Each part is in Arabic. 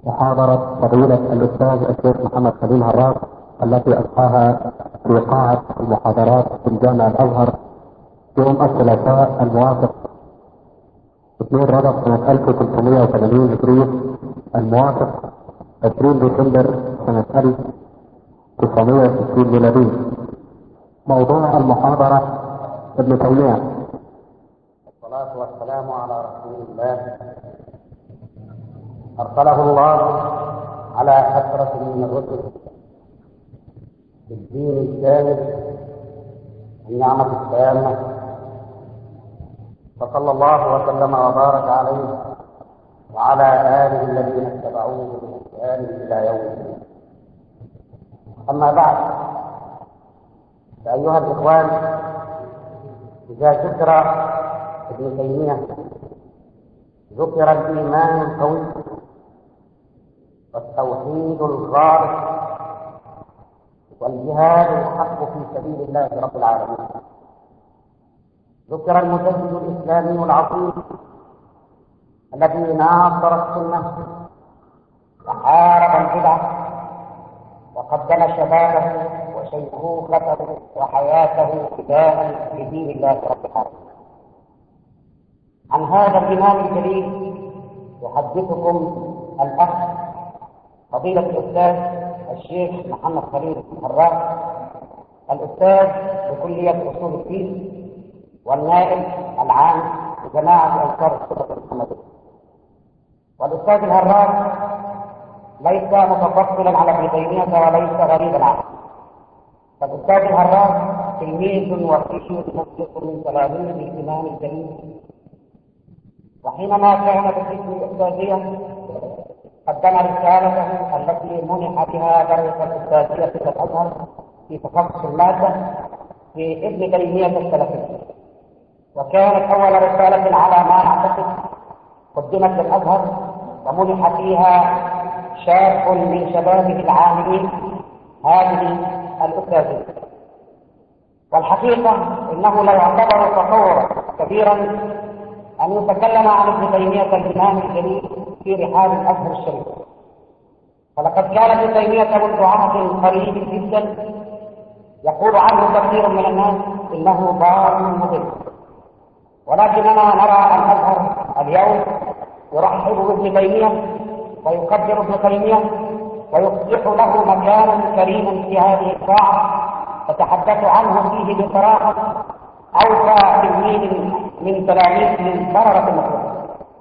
محاضرة فضيلة الأستاذ الشيخ محمد خليل هراس التي ألقاها في قاعة المحاضرات في الجامع الأزهر يوم الثلاثاء الموافق 2 رجب سنة 1380 هجرية الموافق 20 ديسمبر سنة 1960 ميلادية. موضوع المحاضرة ابن تيمية. والصلاة والسلام على رسول الله أرسله الله على فترة من الرسل بالدين الكامل النعمة التامة، فصلى الله وسلم وبارك عليه وعلى آله الذين اتبعوه بإحسان إلى يوم الدين. أما بعد، فأيها الإخوان، إذا ذكر ابن تيمية ذكر الإيمان القوي والتوحيد الغارق والجهاد الحق في سبيل الله رب العالمين. ذكر المجدد الإسلامي العظيم الذي ناصر السنة وحارب البدع وقدم شبابه وشيخوخته وحياته فداء لدين الله رب العالمين. عن هذا الإمام الجليل يحدثكم الأخ فضيلة الأستاذ الشيخ محمد خليل هراس، الأستاذ بكلية أصول الدين والنائب العام لجماعة أنصار السنة المحمدية. والأستاذ الهراس ليس متفصلا على ابن تيمية وليس غريبا عنه، فالأستاذ الهراس تلميذ وفي مسلك من تلاميذ الإمام الجليل، وحينما كان في القسم الأستاذية قدم رسالته التي منح بها درجة الأستاذية في الأزهر في تخصص المادة في ابن تيمية السلفي، وكانت أول رسالة على ما أعتقد قدمت للأزهر ومنح فيها شاب من شبابه العاملين هذه الأستاذية. والحقيقة إنه لا يعتبر تطورا كبيرا أن يتكلم عن ابن تيمية الإمام الجليل في رحاب الأزهر الشريف، فلقد كان ابن تيمية منذ عهد قريب جدا يقول عنه كثير من الناس إنه ضال مضل، ولكننا نرى الأزهر اليوم يرحب بابن تيمية ويقدر ابن تيمية ويصبح له مكانا كريما في هذه الساعة تتحدث عنه فيه بصراحة أوفى تلميذ من تلاميذ بررة المخلوق.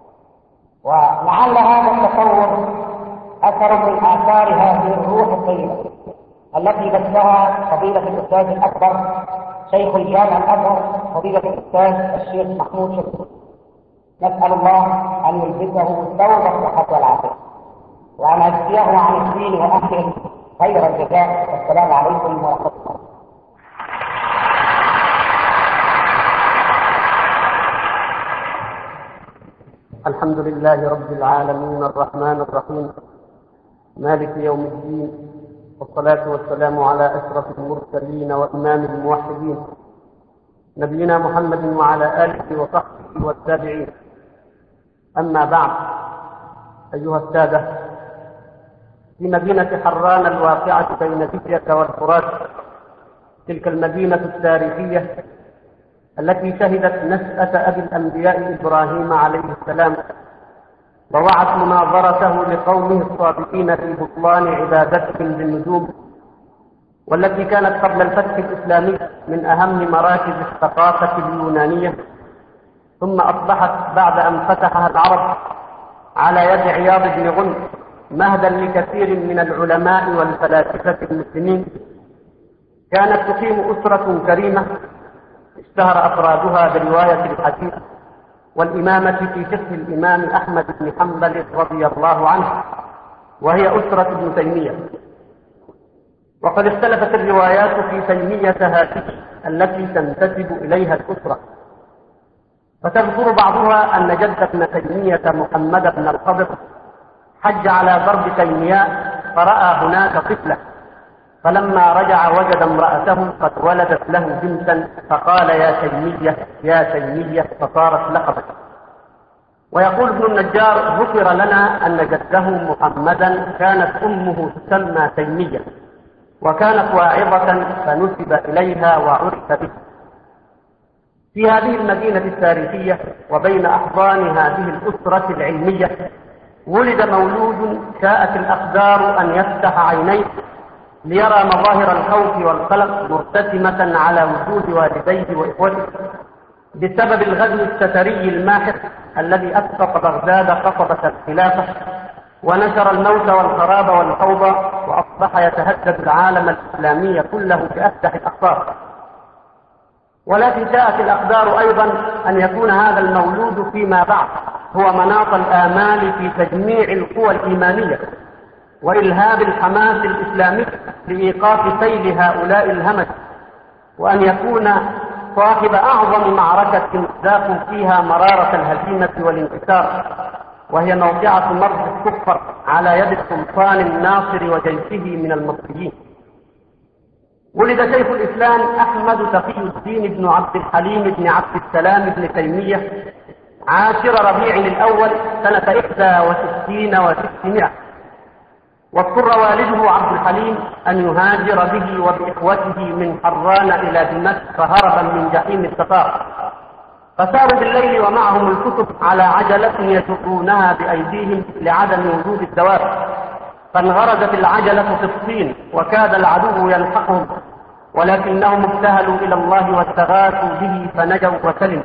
ولعل هذا التصور أثر من آثار هذه الروح الطيبة التي بثها فضيلة الأستاذ الأكبر شيخ الجامع الأزهر فضيلة الأستاذ الشيخ محمود شكر. نسأل الله أن يلبسه ثوب الصحة والعافية وأن يجزيه عن الدين وأهله خير الجزاء. والسلام عليكم ورحمة الله. الحمد لله رب العالمين الرحمن الرحيم مالك يوم الدين، والصلاة والسلام على أشرف المرسلين وإمام الموحدين نبينا محمد وعلى آله وصحبه والتابعين. أما بعد، أيها السادة، في مدينة حران الواقعة بين دجلة والفرات، تلك المدينة التاريخية التي شهدت نشأة أبي الأنبياء إبراهيم عليه السلام ووعت مناظرته لقومه الصادقين في بطلان عبادتهم للنجوم، والتي كانت قبل الفتح الإسلامي من أهم مراكز الثقافة اليونانية، ثم أصبحت بعد أن فتحها العرب على يد عياض بن غنم مهدا لكثير من العلماء والفلاسفة المسلمين. كانت تقيم أسرة كريمة اشتهر أفرادها برواية الحديث والإمامة في فقه الإمام أحمد بن حنبل رضي الله عنه، وهي أسرة ابن تيمية. وقد اختلفت الروايات في تيمية هذه التي تنتسب إليها الأسرة، فتذكر بعضها أن جد ابن تيمية محمد بن الخضر حج على ضرب تيمياء فرأى هناك طفلة، فلما رجع وجد امرأته قد ولدت له بنتا، فقال يا تيمية يا تيمية، فصارت لقبا. ويقول ابن النجار: ذكر لنا أن جده محمدا كانت أمه تسمى تيمية، وكانت واعظة فنسب إليها وعرف به. في هذه المدينة التاريخية وبين أحضان هذه الأسرة العلمية ولد مولود شاءت الأقدار أن يفتح عينيه ليرى مظاهر الخوف والقلق مرتسمة على وجود والديه وإخوته بسبب الغزو الستري الماحق الذي أسقط بغداد قصبة الخلافة ونشر الموت والخراب والفوضى، وأصبح يتهدد العالم الإسلامي كله بأفتح الأخبار. ولكن شاءت الأقدار أيضا أن يكون هذا المولود فيما بعد هو مناط الآمال في تجميع القوى الإيمانية وإلهاب الحماس الإسلامي لإيقاف سيل هؤلاء الهمج، وأن يكون صاحب أعظم معركة ذاقوا فيها مرارة الهزيمة والانكسار، وهي موقعة مرض الكفر على يد السلطان الناصر وجيشه من المصريين. ولد شيخ الإسلام أحمد تقي الدين بن عبد الحليم بن عبد السلام بن تيمية 10 ربيع الأول سنة 61 و600، واضطر والده عبد الحليم أن يهاجر به وبإخوته من حران إلى دمشق هربا من جحيم التتار، فساروا بالليل ومعهم الكتب على عجلة يجرونها بأيديهم لعدم وجود الدواب، فانغرزت العجلة في الطين وكاد العدو يلحقهم، ولكنهم ابتهلوا إلى الله واستغاثوا به فنجوا وسلموا.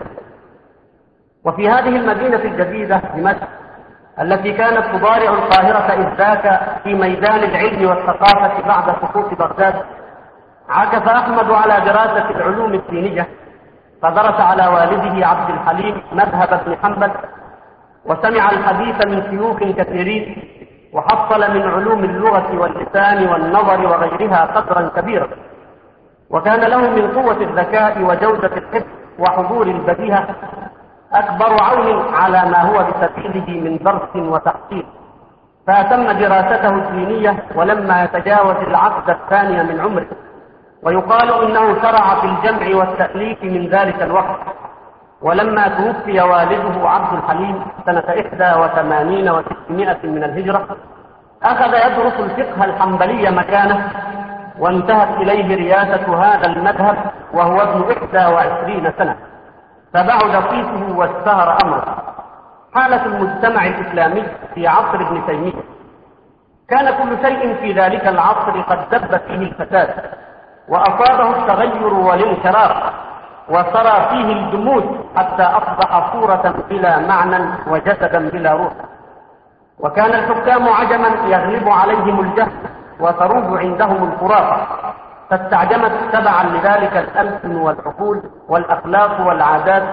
وفي هذه المدينة الجديدة دمشق التي كانت تضارع القاهرة إذ ذاك في ميدان العلم والثقافة بعد سقوط بغداد، عكف أحمد على دراسة العلوم الدينية، فدرس على والده عبد الحليم مذهب ابن حنبل، وسمع الحديث من شيوخ كثيرين، وحصل من علوم اللغة واللسان والنظر وغيرها قدرا كبيرا، وكان له من قوة الذكاء وجودة الحفظ وحضور البديهة أكبر عون على ما هو بسبيله من درس وتحصيل، فأتم دراسته الدينية ولما يتجاوز العقد الثاني من عمره، ويقال إنه شرع في الجمع والتأليف من ذلك الوقت. ولما توفي والده عبد الحليم سنة 81 و600 من الهجرة أخذ يدرس الفقه الحنبلي مكانه، وانتهت إليه رياسة هذا المذهب وهو ابن 21 سنة، فبعد صيته واشتهر أمره. حالة المجتمع الإسلامي في عصر ابن تيمية كان كل شيء في ذلك العصر قد دب فيه الفساد، وأصابه التغير والانحراف، وصار فيه الجمود حتى أصبح صورة بلا معنى وجسدا بلا روح. وكان الحكام عجما يغلب عليهم الجهل وتروج عندهم الخرافة، فاستعجمت تبعا لذلك الألسن والعقول والأخلاق والعادات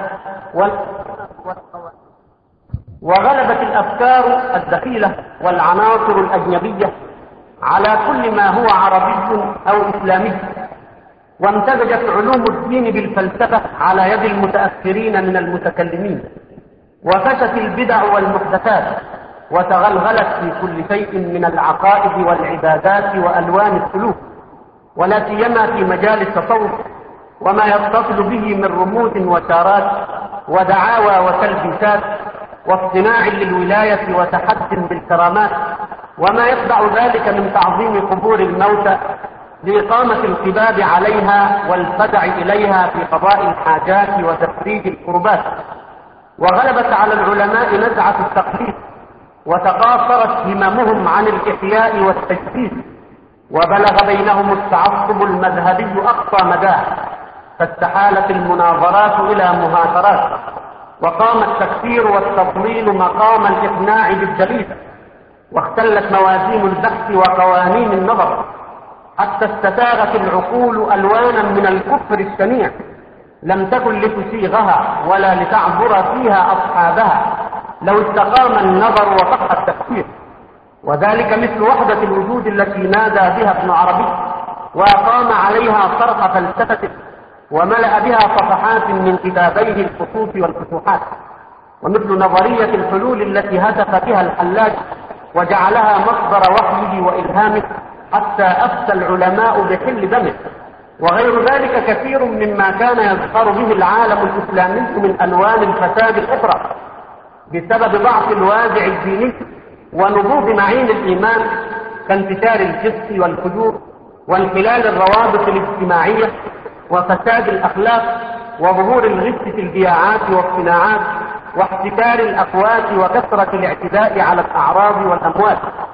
وغلبت الأفكار الدخيلة والعناصر الأجنبية على كل ما هو عربي أو إسلامي، وامتزجت علوم الدين بالفلسفة على يد المتأخرين من المتكلمين، وفشت البدع والمحدثات، وتغلغلت في كل شيء من العقائد والعبادات وألوان السلوك، ولا سيما في مجال التصوف وما يتصل به من رموز وشارات ودعاوى وتلبيسات واصطناع للولاية وتحد بالكرامات، وما يتبع ذلك من تعظيم قبور الموتى لإقامة القباب عليها والفزع إليها في قضاء الحاجات وتفريج القربات. وغلبت على العلماء نزعة التقليد، وتقاصرت هممهم عن الإحياء والتجديد، وبلغ بينهم التعصب المذهبي أقصى مداه، فاستحالت المناظرات إلى مهاترات، وقام التكفير والتضليل مقام الإقناع بالدليل، واختلت موازين البحث وقوانين النظر، حتى استساغت العقول ألوانا من الكفر الشنيع لم تكن لتسيغها ولا لتعبر فيها أصحابها لو استقام النظر وصح التفكير. وذلك مثل وحدة الوجود التي نادى بها ابن عربي وأقام عليها صرح فلسفته، وملأ بها صفحات من كتابيه الخطوط والفتوحات، ومثل نظرية الحلول التي هتف بها الحلاج وجعلها مصدر وحيه وإلهامه حتى أفتى العلماء بحل دمه، وغير ذلك كثير مما كان يظهر به العالم الإسلامي من ألوان الفساد الأخرى. بسبب ضعف الوازع الديني ونضوج معين الإيمان كانتشار الفسق والفجور وانحلال الروابط الاجتماعية وفساد الأخلاق وظهور الغش في البياعات والصناعات واحتكار الأقوات وكثرة الاعتداء على الأعراض والأموال.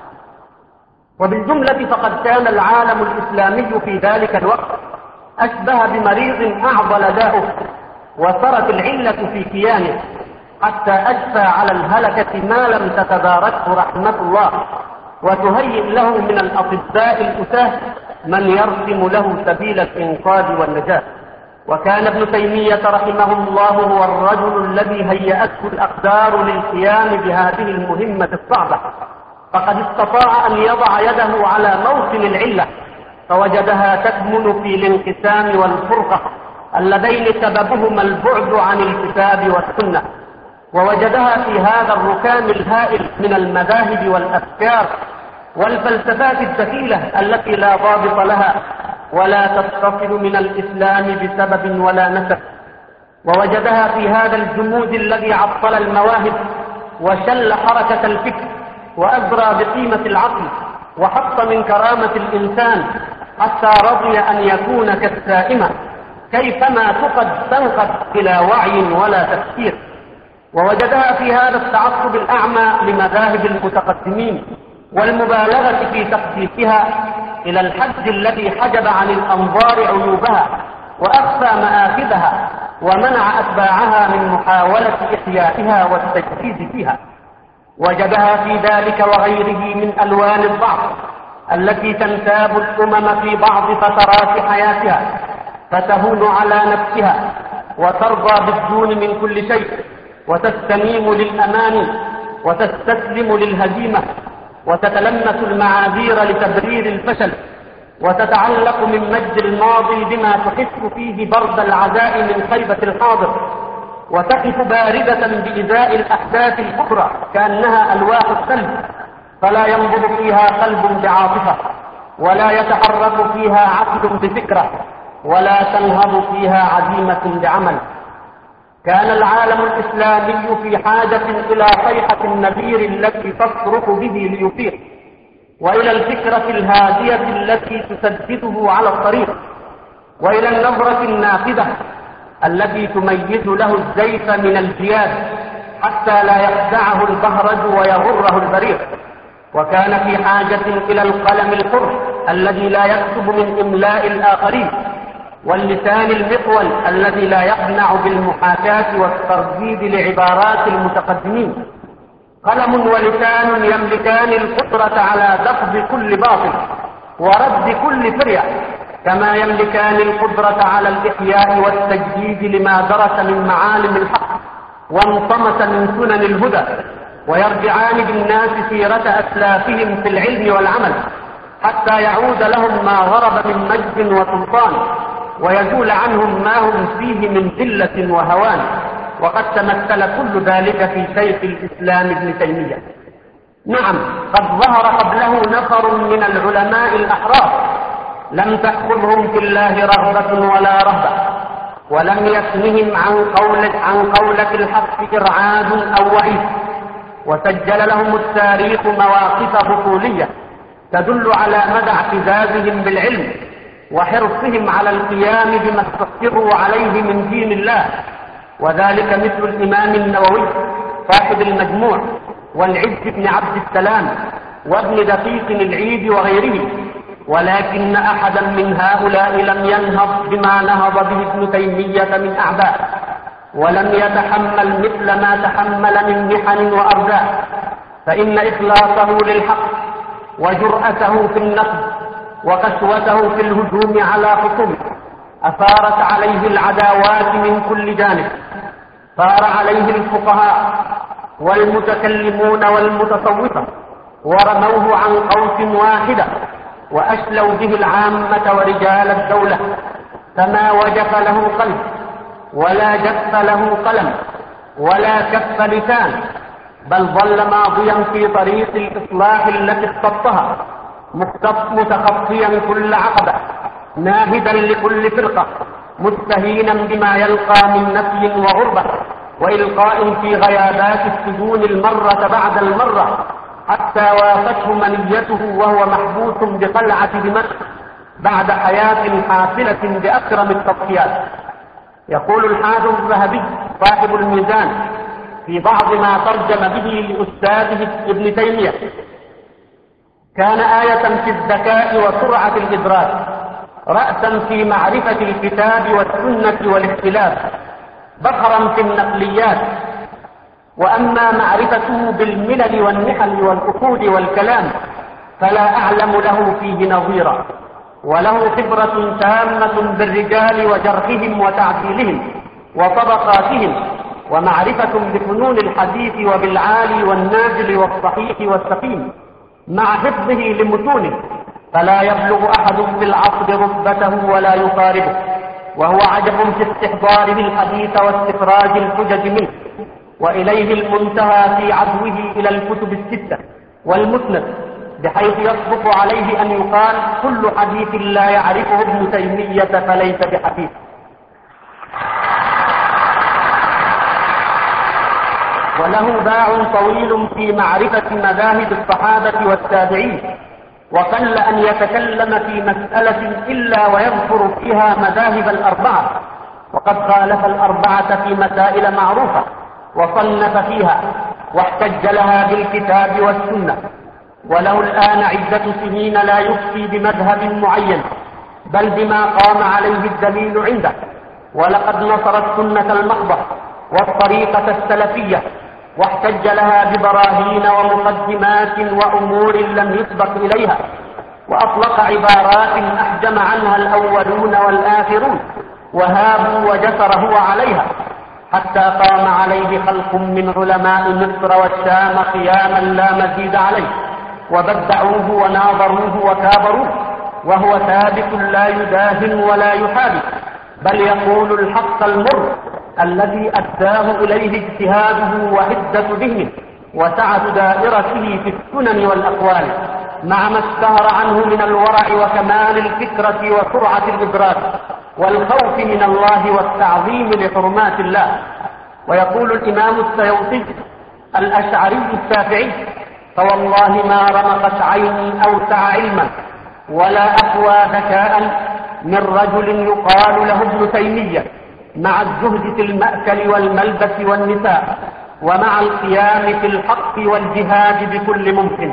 وبالجملة فقد كان العالم الإسلامي في ذلك الوقت أشبه بمريض أعضل داؤه وصارت العلة في كيانه حتى أشفى على الهلكة ما لم تتداركه رحمة الله وتهيئ له من الأطباء الأتاه من يرسم له سبيل الإنقاذ والنجاة. وكان ابن تيمية رحمه الله هو الرجل الذي هيأته الأقدار للقيام بهذه المهمة الصعبة، فقد استطاع أن يضع يده على موطن العلة فوجدها تكمن في الانقسام والفرقة اللذين سببهما البعد عن الكتاب والسنة، ووجدها في هذا الركام الهائل من المذاهب والأفكار والفلسفات الثقيلة التي لا ضابط لها ولا تتصل من الإسلام بسبب ولا نسب، ووجدها في هذا الجمود الذي عطل المواهب وشل حركة الفكر وأزرى بقيمة العقل وحط من كرامة الإنسان حتى رضي أن يكون كالسائمة كيفما تنقد بلا وعي ولا تفكير. ووجدها في هذا التعصب الأعمى لمذاهب المتقدمين والمبالغة في تقديسها إلى الحد الذي حجب عن الأنظار عيوبها وأخفى مآخذها ومنع أتباعها من محاولة إحيائها والتجديد فيها. وجدها في ذلك وغيره من ألوان الضعف التي تنتاب الأمم في بعض فترات حياتها فتهون على نفسها وترضى بالدون من كل شيء وتستنيم للأمان وتستسلم للهزيمة وتتلمس المعاذير لتبرير الفشل وتتعلق من مجد الماضي بما تحس فيه برد العزاء من خيبة الحاضر وتقف باردة بإزاء الأحداث الأخرى كأنها ألواح الثلج فلا ينبض فيها قلب بعاطفة ولا يتحرك فيها عقل بفكرة ولا تنهض فيها عزيمة بعمل. كان العالم الإسلامي في حاجة إلى صيحة النذير التي تصرخ به ليفيق وإلى الفكرة الهادية التي تسدده على الطريق وإلى النظرة النافذة التي تميز له الزيف من الجياد حتى لا يخدعه البهرج ويغره البريق. وكان في حاجة إلى القلم الحر الذي لا يكتب من إملاء الآخرين واللسان المقول الذي لا يقنع بالمحاكاة والترديد لعبارات المتقدمين. قلم ولسان يملكان القدرة على دفض كل باطل ورد كل فرية كما يملكان القدرة على الإحياء والتجديد لما درس من معالم الحق وانطمس من سنن الهدى ويرجعان بالناس سيرة أسلافهم في العلم والعمل حتى يعود لهم ما غرب من مجد وسلطان ويزول عنهم ما هم فيه من ذلة وهوان. وقد تمثل كل ذلك في شيخ الإسلام ابن تيمية. نعم، قد ظهر قبله نفر من العلماء الأحرار لم تأخذهم في الله رغبة ولا رهبة ولم يثنهم عن قولة الحق إرعاد أو وعيد، وسجل لهم التاريخ مواقف بطولية تدل على مدى اعتزازهم بالعلم وحرصهم على القيام بما استقروا عليه من دين الله، وذلك مثل الإمام النووي صاحب المجموع والعز بن عبد السلام وابن دقيق العيد وغيره. ولكن أحدا من هؤلاء لم ينهض بما نهض به ابن تيمية من أعداء ولم يتحمل مثل ما تحمل من محن وأرزاق، فإن إخلاصه للحق وجرأته في النقد وقسوته في الهجوم على خصومه أثارت عليه العداوات من كل جانب. ثار عليه الفقهاء والمتكلمون والمتصوفة ورموه عن قوس واحدة وأشلوا به العامة ورجال الدولة، فما وجف له قلب ولا جف له قلم ولا كف لسان، بل ظل ماضيا في طريق الإصلاح التي اختصها متخطيا كل عقبة ناهدا لكل فرقة مستهينا بما يلقى من نفي وغربة وإلقاء في غيابات السجون المرة بعد المرة، حتى وافته منيته وهو محبوس بقلعة دمشق بعد حياة حافلة بأكرم التضحيات. يقول الحافظ الذهبي صاحب الميزان في بعض ما ترجم به لأستاذه ابن تيمية: كان آية في الذكاء وسرعة الإدراك، رأسا في معرفة الكتاب والسنة والاختلاف، بخرا في النقليات. وأما معرفته بالملل والنحل والأصول والكلام فلا أعلم له فيه نظيرا، وله خبرة تامة بالرجال وجرحهم وتعديلهم وطبقاتهم، ومعرفة بفنون الحديث وبالعالي والنازل والصحيح والسقيم، مع حفظه لمتونه، فلا يبلغ أحد في العصر رتبته ولا يقاربه، وهو عجب في استحضاره الحديث واستخراج الحجج منه، وإليه المنتهى في عدوه إلى الكتب الستة والمسند، بحيث يصدق عليه أن يقال: كل حديث لا يعرفه ابن تيمية فليس بحديث. وله باع طويل في معرفة مذاهب الصحابة والتابعين، وقل أن يتكلم في مسألة إلا ويذكر فيها مذاهب الأربعة، وقد خالف الأربعة في مسائل معروفة وصنف فيها واحتج لها بالكتاب والسنة. وله الآن عدة سنين لا يفتي بمذهب معين، بل بما قام عليه الدليل عنده، ولقد نصر السنة المحضة والطريقة السلفية، واحتج لها ببراهين ومقدمات وأمور لم يسبق إليها، وأطلق عبارات أحجم عنها الأولون والآخرون، وهابوا وجسر هو عليها، حتى قام عليه خلق من علماء مصر والشام قياما لا مزيد عليه، وبدعوه وناظروه وكابروه، وهو ثابت لا يداهن ولا يحابي، بل يقول الحق المر الذي أداه إليه اجتهاده وحدة ذهنه وسعة دائرته في السنن والأقوال، مع ما اشتهر عنه من الورع وكمال الفكرة وسرعة الإدراك والخوف من الله والتعظيم لحرمات الله. ويقول الإمام السيوطي الأشعري الشافعي: فوالله ما رمقت عيني أوسع علما ولا أقوى ذكاء من رجل يقال له ابن تيمية، مع الزهد في المأكل والملبس والنساء، ومع القيام في الحق والجهاد بكل ممكن.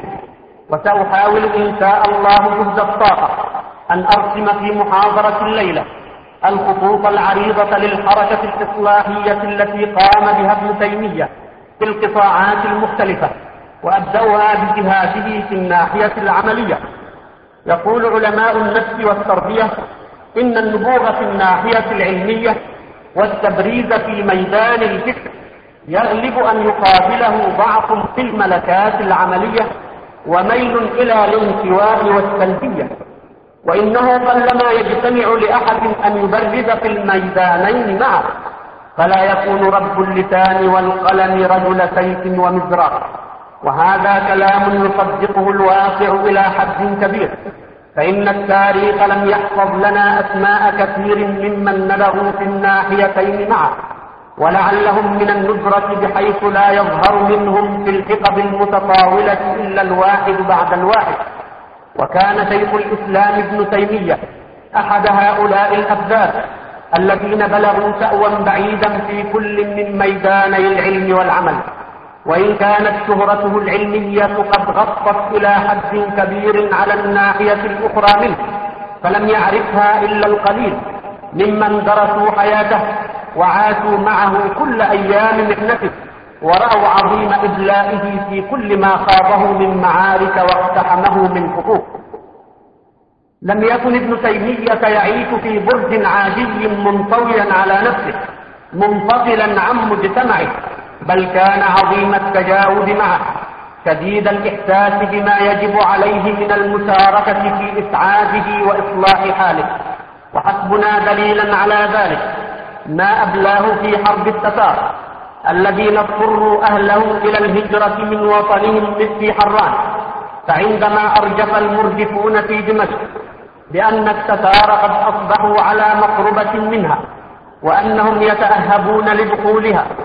وسأحاول إن شاء الله جهد الطاقة أن أرسم في محاضرة الليلة الخطوط العريضة للحركة الإصلاحية التي قام بها ابن تيمية في القطاعات المختلفة، وأبدأها بجهاده في الناحية العملية. يقول علماء النفس والتربية: إن النبوغ في الناحية العلمية والتبريز في ميدان الفكر يغلب أن يقابله ضعف في الملكات العملية وميل إلى الانكواء والسلبية، وإنه قلما يجتمع لأحد أن يبرز في الميدانين معه، فلا يكون رب اللسان والقلم رجل سيف ومزراق. وهذا كلام يصدقه الواقع إلى حد كبير، فإن التاريخ لم يحفظ لنا أسماء كثير ممن نبغوا في الناحيتين معه، ولعلهم من الندرة بحيث لا يظهر منهم في الحقب المتطاولة إلا الواحد بعد الواحد. وكان شيخ الإسلام ابن تيمية أحد هؤلاء الأبذار الذين بلغوا سأوا بعيدا في كل من ميداني العلم والعمل، وإن كانت شهرته العلمية قد غطت إلى حد كبير على الناحية الأخرى منه، فلم يعرفها إلا القليل ممن درسوا حياته وعاشوا معه كل أيام محنته، ورأوا عظيم إبلائه في كل ما خاضه من معارك واقتحمه من حقوق. لم يكن ابن تيمية يعيش في برج عادي منطويا على نفسه منفصلا عن مجتمعه، بل كان عظيم التجاوب معه، شديد الإحساس بما يجب عليه من المشاركة في إسعاده وإصلاح حاله. وحسبنا دليلا على ذلك ما أبلاه في حرب التتار الذين اضطروا أهله إلى الهجرة من وطنهم في حران، فعندما أرجف المرجفون في دمشق بأن التتار قد أصبحوا على مقربة منها وأنهم يتأهبون لدخولها،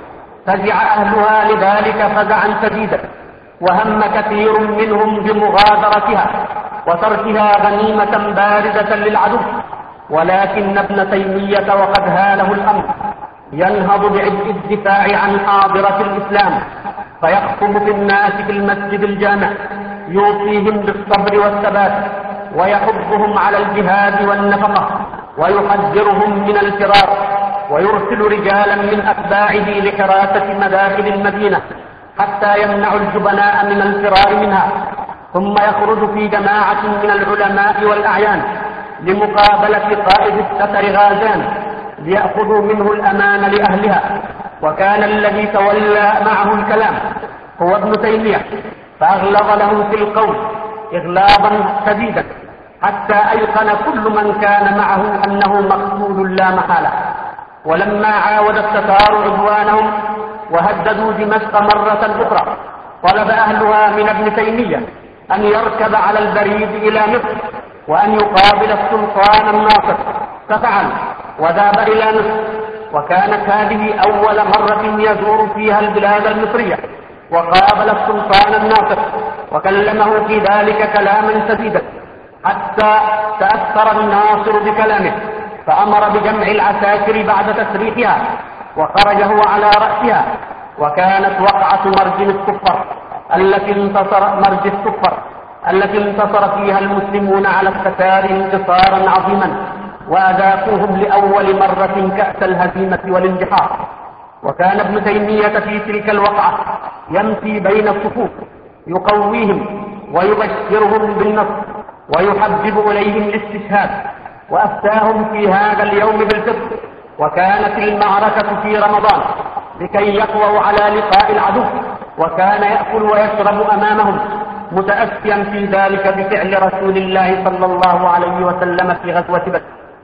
فزع أهلها لذلك فزعا شديدا، وهم كثير منهم بمغادرتها وتركها غنيمة باردة للعدو. ولكن ابن تيمية وقد هاله الأمر ينهض بعبء الدفاع عن حاضرة الإسلام، فيخطب في الناس في المسجد الجامع يوصيهم بالصبر والثبات، ويحضهم على الجهاد والنفقة، ويحذرهم من الفرار، ويرسل رجالا من أتباعه لحراسة مداخل المدينة حتى يمنعوا الجبناء من الفرار منها. ثم يخرج في جماعة من العلماء والأعيان لمقابلة قائد السفر غازان ليأخذوا منه الأمان لأهلها. وكان الذي تولى معه الكلام هو ابن تيمية، فأغلظ له في القول إغلاظا شديدا حتى أيقن كل من كان معه أنه مقتول لا محالة. ولما عاود التتار عدوانهم وهددوا دمشق مرة أخرى، طلب أهلها من ابن تيمية أن يركب على البريد إلى مصر وأن يقابل السلطان الناصر، ففعل وذهب إلى مصر. وكانت هذه أول مرة يزور فيها البلاد المصرية، وقابل السلطان الناصر وكلمه في ذلك كلاما شديدا حتى تأثر الناصر بكلامه، فأمر بجمع العساكر بعد تسريحها وخرج هو على رأسها. وكانت وقعة مرج الصفر التي انتصر فيها المسلمون على التتار انتصارا عظيما، وأذاقوهم لأول مرة كأس الهزيمة والاندحار. وكان ابن تيمية في تلك الوقعة يمشي بين الصفوف يقويهم ويبشرهم بالنصر ويحبب إليهم الاستشهاد، وأفتاهم في هذا اليوم بالفطر. وكانت المعركة في رمضان لكي يقووا على لقاء العدو، وكان يأكل ويشرب أمامهم متأسيا في ذلك بفعل رسول الله صلى الله عليه وسلم في غزوة بدر.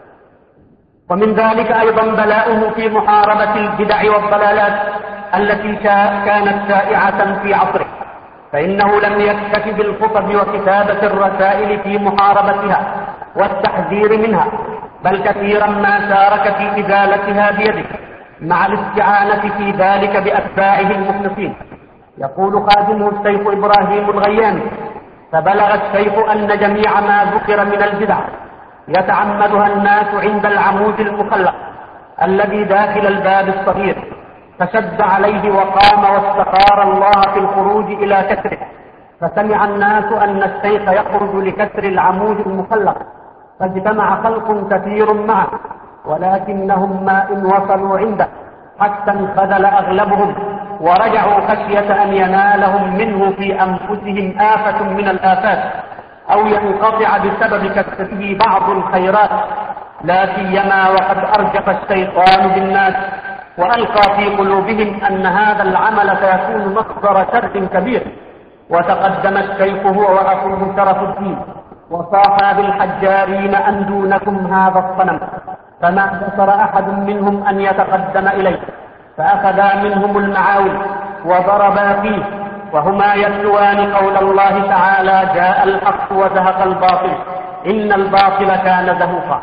ومن ذلك أيضا بلاؤه في محاربة البدع والضلالات التي كانت شائعة في عصره، فإنه لم يكتف بالخطب وكتابة الرسائل في محاربتها والتحذير منها، بل كثيرا ما شارك في إزالتها بيده، مع الاستعانة في ذلك بأتباعه المخلصين. يقول خادمه الشيخ إبراهيم الغياني: فبلغ الشيخ أن جميع ما ذكر من البدع يتعمدها الناس عند العمود المخلق الذي داخل الباب الصغير، فشد عليه وقام واستخار الله في الخروج إلى كسره، فسمع الناس أن الشيخ يخرج لكسر العمود المخلق، فاجتمع خلق كثير معه، ولكنهم ما إن وصلوا عنده حتى انخذل أغلبهم ورجعوا خشية أن ينالهم منه في أنفسهم آفة من الآفات، أو ينقطع بسبب كسره بعض الخيرات، لا سيما وقد أرجف الشيطان بالناس وألقى في قلوبهم أن هذا العمل سيكون مصدر شر كبير. وتقدم الشيخ هو وأخوه شرف الدين وصاحا بالحجارين أن دونكم هذا الصنم، فما اقتصر أحد منهم أن يتقدم إليه، فأخذا منهم المعاول وضربا فيه، وهما يتلوان قول الله تعالى: جاء الحق وزهق الباطل إن الباطل كان زهوقا.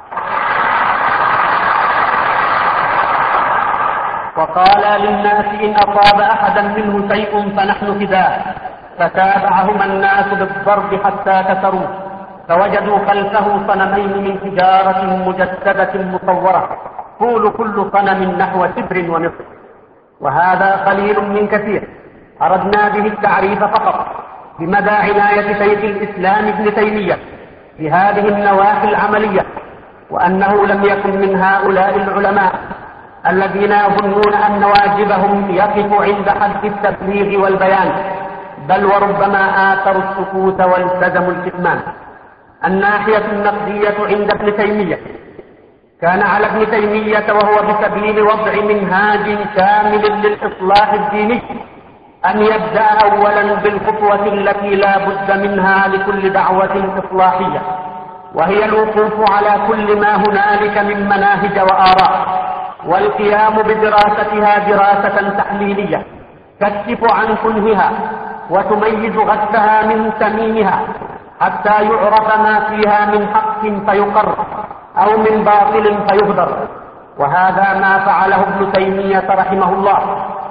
وقال للناس: إن أصاب أحدا منه شيء فنحن فداه، فتابعهما الناس بالضرب حتى كسروا، فوجدوا خلفه صنمين من حجارة مجسدة مصورة، طول كل صنم نحو شبر ونصف. وهذا قليل من كثير، أردنا به التعريف فقط بمدى عناية شيخ الإسلام ابن تيمية بهذه النواحي العملية، وأنه لم يكن من هؤلاء العلماء الذين يظنون أن واجبهم يقف عند حد التبليغ والبيان، بل وربما آثروا السكوت والتزموا الكتمان. الناحية النقدية عند ابن تيمية: كان على ابن تيمية وهو بسبيل وضع منهاج كامل للإصلاح الديني أن يبدأ أولا بالخطوة التي لا بد منها لكل دعوة إصلاحية، وهي الوقوف على كل ما هنالك من مناهج وآراء، والقيام بدراستها دراسة تحليلية تكشف عن كنهها وتميز غثها من سمينها، حتى يعرف ما فيها من حق فيقر أو من باطل فيهدر. وهذا ما فعله ابن تيمية رحمه الله،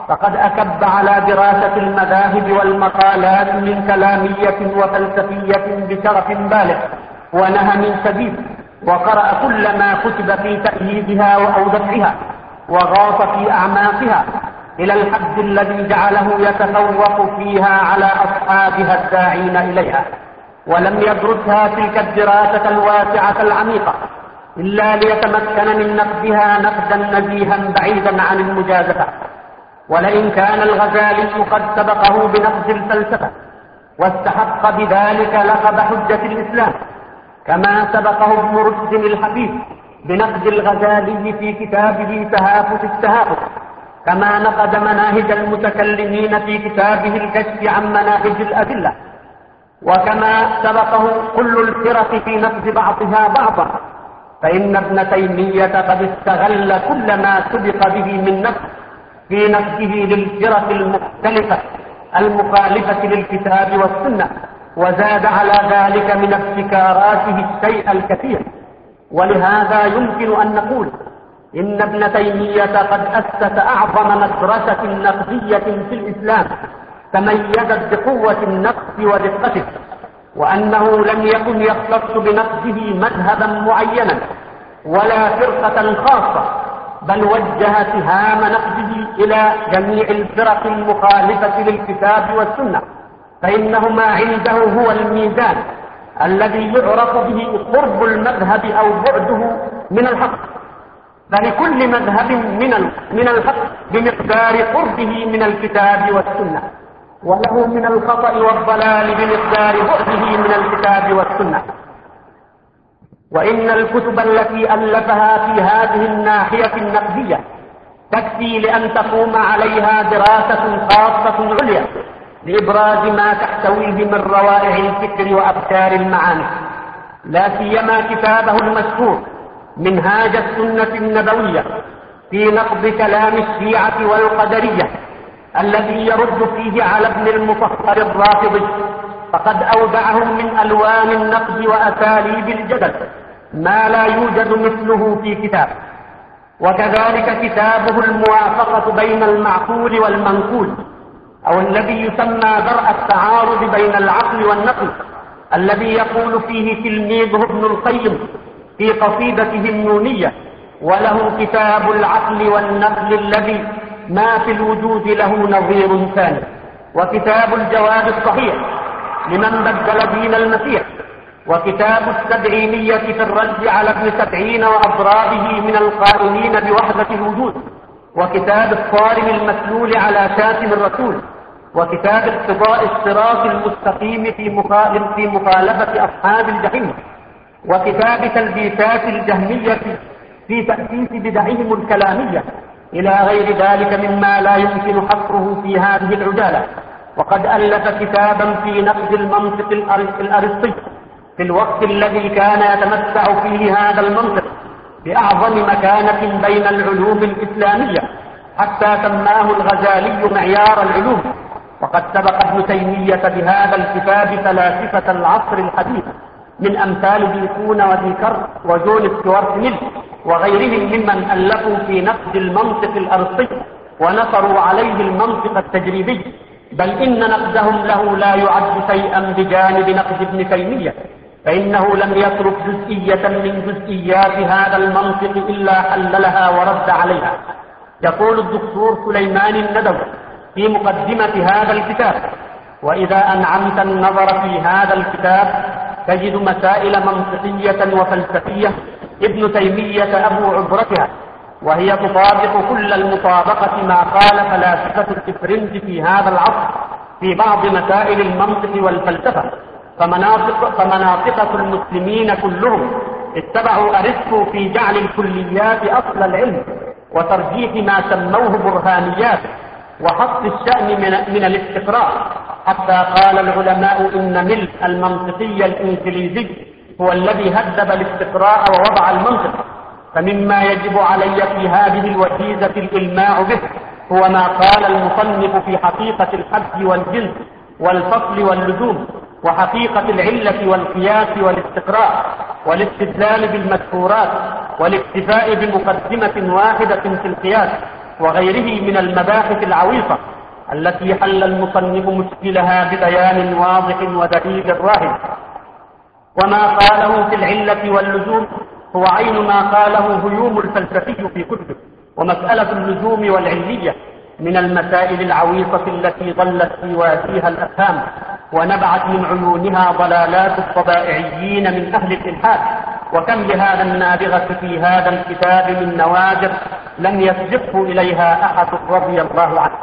فقد أكب على دراسة المذاهب والمقالات من كلامية وفلسفية بشرف بالغ ونهم شديد، وقرأ كل ما كتب في تأييدها أو دفعها، وغاص في أعماقها إلى الحد الذي جعله يتفوق فيها على أصحابها الداعين إليها، ولم يدرسها تلك الدراسة الواسعة العميقة إلا ليتمكن من نقدها نقدا نزيها بعيدا عن المجازفة. ولئن كان الغزالي قد سبقه بنقد الفلسفة واستحق بذلك لقب حجة الإسلام، كما سبقه ابن رشد الحفيظ بنقد الغزالي في كتابه تهافت التهافت، كما نقد مناهج المتكلمين في كتابه الكشف عن مناهج الأدلة، وكما سبقه كل الفرق في نقد بعضها بعضا. فإن ابن تيمية قد استغل كل ما سبق به من نقد في نقده للفرق المختلفة المخالفة للكتاب والسنة، وزاد على ذلك من ابتكاراته الشيء الكثير. ولهذا يمكن أن نقول إن ابن تيمية قد أسس أعظم مدرسة نقدية في الإسلام تميزت بقوة النقد ودقته، وأنه لم يكن يختص بنقده مذهبا معينا ولا فرقة خاصة، بل وجه سهام نقده إلى جميع الفرق المخالفة للكتاب والسنة، فإنهما عنده هو الميزان الذي يعرف به قرب المذهب أو بعده من الحق، فلكل مذهب من الحق بمقدار قربه من الكتاب والسنة، وله من الخطأ والضلال بمقدار بعده من الكتاب والسنة. وإن الكتب التي ألفها في هذه الناحية النقدية تكفي لأن تقوم عليها دراسة خاصة عليا لإبراز ما تحتويه من روائع الفكر وأبكار المعاني، لا سيما كتابه المشهور منهاج السنة النبوية في نقد كلام الشيعة والقدرية الذي يرد فيه على ابن المطهر الرافضي، فقد أودعهم من ألوان النقد وأساليب الجدل ما لا يوجد مثله في كتاب. وكذلك كتابه الموافقة بين المعقول والمنقول، أو الذي يسمى درء التعارض بين العقل والنقل، الذي يقول فيه تلميذه ابن القيم في قصيدته النونية: وله كتاب العقل والنقل الذي ما في الوجود له نظير ثاني، وكتاب الجواب الصحيح لمن بدل دين المسيح، وكتاب السبعينية في الرد على ابن سبعين وأضرابه من القائلين بوحدة الوجود، وكتاب الصارم المسلول على شاتم الرسول، وكتاب اقتضاء الصراط المستقيم في مخالفة أصحاب الجحيم، وكتاب تلبيسات الجهمية في تأسيس بدعهم الكلامية، إلى غير ذلك مما لا يمكن حصره في هذه العجالة. وقد ألف كتابا في نقد المنطق الأرسطي في الوقت الذي كان يتمتع فيه هذا المنطق بأعظم مكانة بين العلوم الإسلامية، حتى سماه الغزالي معيار العلوم. وقد سبق ابن تيمية بهذا الكتاب فلاسفة العصر الحديث من أمثال بيكون وديكارت وجون ستيوارت ميل وغيرهم ممن ألفوا في نقد المنطق الأرسطي ونصروا عليه المنطق التجريبي، بل إن نقدهم له لا يعد شيئا بجانب نقد ابن تيمية، فإنه لم يترك جزئية من جزئيات هذا المنطق إلا حللها ورد عليها. يقول الدكتور سليمان الندوي في مقدمة هذا الكتاب: وإذا أنعمت النظر في هذا الكتاب تجد مسائل منطقية وفلسفية ابن تيمية أبو عبرتها، وهي تطابق كل المطابقة ما قال فلاسفة الإفرنج في هذا العصر في بعض مسائل المنطق والفلسفة. فمناطقة المسلمين كلهم اتبعوا أرسطو في جعل الكليات أصل العلم وترجيح ما سموه برهانيات وحط الشأن من الاستقراء، حتى قال العلماء إن ملء المنطقي الإنجليزي هو الذي هذب الاستقراء ووضع المنطق. فمما يجب علي في هذه الوجيزة الإلماع به هو ما قال المصنف في حقيقة الحد والجنس والفصل واللزوم، وحقيقة العلة والقياس والاستقراء والاستدلال بالمذكورات والاكتفاء بمقدمة واحدة في القياس، وغيره من المباحث العويصة التي حل المصنف مشكلها ببيان واضح ودليل راهن. وما قاله في العلة واللزوم هو عين ما قاله هيوم الفلسفي في كتبه. ومسألة اللزوم والعلية من المسائل العويصة التي ضلت في واديها الأفهام ونبعت من عيونها ضلالات الطبائعيين من أهل الإلحاد. وكم لهذا النابغة في هذا الكتاب من نوادر لم يسبقه إليها أحد رضي الله عنه.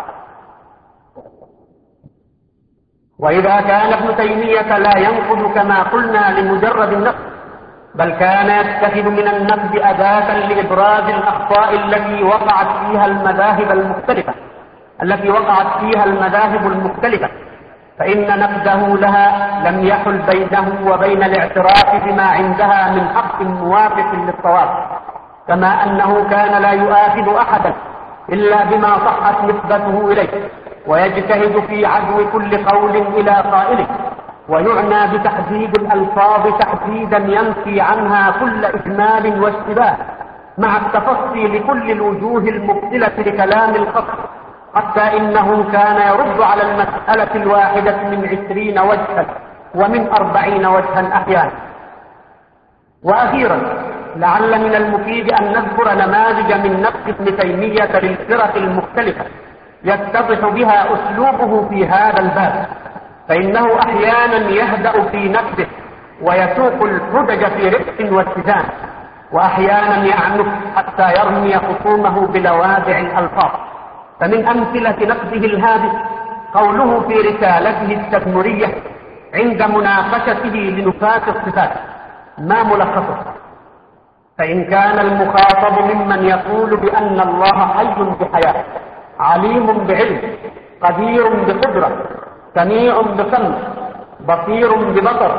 وإذا كان ابن تيمية لا ينقد كما قلنا لمجرد النقد، بل كان يتخذ من النقد أداة لإبراز الأخطاء التي وقعت فيها المذاهب المختلفة، فإن نقده لها لم يحل بينه وبين الاعتراف بما عندها من حق موافق للصواب، كما أنه كان لا يؤاخذ أحدا إلا بما صحت نسبته إليه، ويجتهد في عدو كل قول إلى قائله، ويعنى بتحديد الألفاظ تحديدا ينفي عنها كل إجمال واشتباه، مع التفصي لكل الوجوه المبطلة لكلام الخصم، حتى إنه كان يرد على المسألة الواحدة من 20 وجها ومن 40 وجها أحيانا. وأخيرا لعل من المفيد أن نذكر نماذج من نقد ابن تيمية للفرق المختلفة يتضح بها أسلوبه في هذا الباب، فإنه أحيانا يهدأ في نقده ويسوق الحجج في رفق واتزان، وأحيانا يعنف حتى يرمي خصومه بلوادع الألفاظ. فمن أمثلة نقده الهادئ قوله في رسالته التدمرية عند مناقشته لنفاة الصفات: ما ملخصه؟ فإن كان المخاطب ممن يقول بأن الله حي بحياة، عليم بعلم، قدير بقدرة، سميع بسمع، بصير ببصر،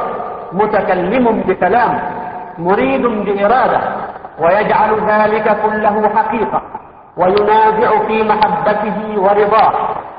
متكلم بكلام، مريد بإرادة، ويجعل ذلك كله حقيقة، وينازع في محبته ورضاه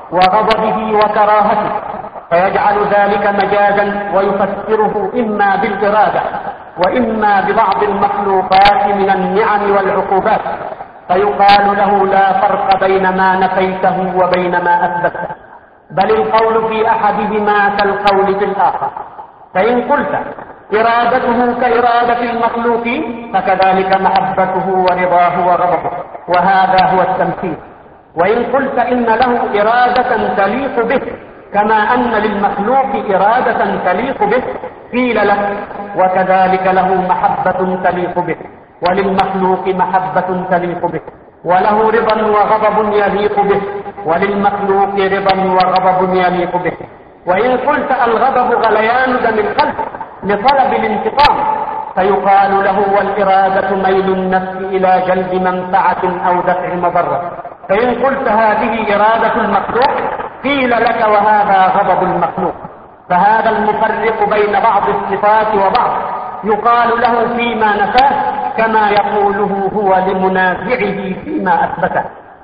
وغضبه وكراهته، فيجعل ذلك مجازا ويفسره إما بالإرادة وإما ببعض المخلوقات من النعم والعقوبات، فيقال له لا فرق بين ما نفيته وبين ما أثبته، بل القول في أحدهما كالقول في الآخر. فإن قلت إرادته كإرادة المخلوقين فكذلك محبته ورضاه وغضبه، وهذا هو التمثيل. وإن قلت إن له إرادة تليق به كما أن للمخلوق إرادة تليق به، قيل له وكذلك له محبة تليق به، وللمخلوق محبة تليق به، وله رضا وغضب يليق به، وللمخلوق رضا وغضب يليق به. وإن قلت الغضب غليان دم القلب لطلب الانتقام، فيقال له والإرادة ميل النفس إلى جلب منفعة أو دفع مضرة. فإن قلت هذه إرادة المخلوق، قيل لك وهذا غضب المخلوق. فهذا المفرق بين بعض الصفات وبعض يقال له فيما نفاه كما يقوله هو لمنازعه فيما أثبته.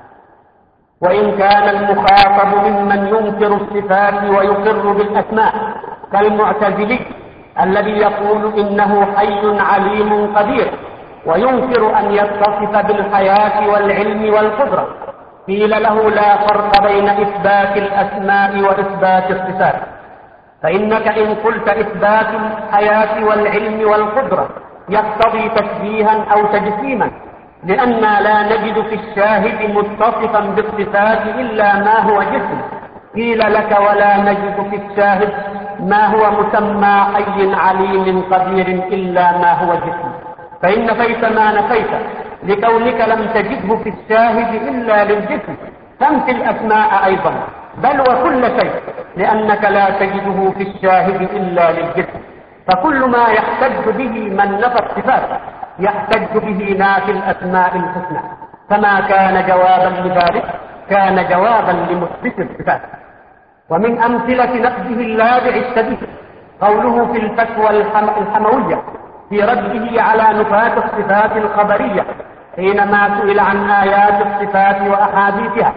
وإن كان المخاطب ممن ينكر الصفات ويقر بالأسماء كالمعتزلي الذي يقول إنه حي عليم قدير وينكر أن يتصف بالحياة والعلم والقدرة، قيل له لا فرق بين إثبات الأسماء وإثبات الصفات، فإنك إن قلت إثبات الحياة والعلم والقدرة يقتضي تشبيها أو تجسيما، لأننا لا نجد في الشاهد متصفا بالصفات إلا ما هو جسم، قيل لك ولا نجد في الشاهد ما هو مسمى حي عليم قدير إلا ما هو جسم، فإن نفيت ما نفيت لكونك لم تجده في الشاهد إلا للجسم، فانت الأسماء أيضا بل وكل شيء، لأنك لا تجده في الشاهد إلا للجسم. فكل ما يحتج به من نفى الصفات يحتج به نافي الأسماء الحسنى، فما كان جوابا لذلك كان جوابا لمثبت الصفات. ومن أمثلة نقده اللاذع الشديد قوله في الفتوى الحموية في رده على نفاة الصفات الخبرية حينما سئل عن آيات الصفات وأحاديثها،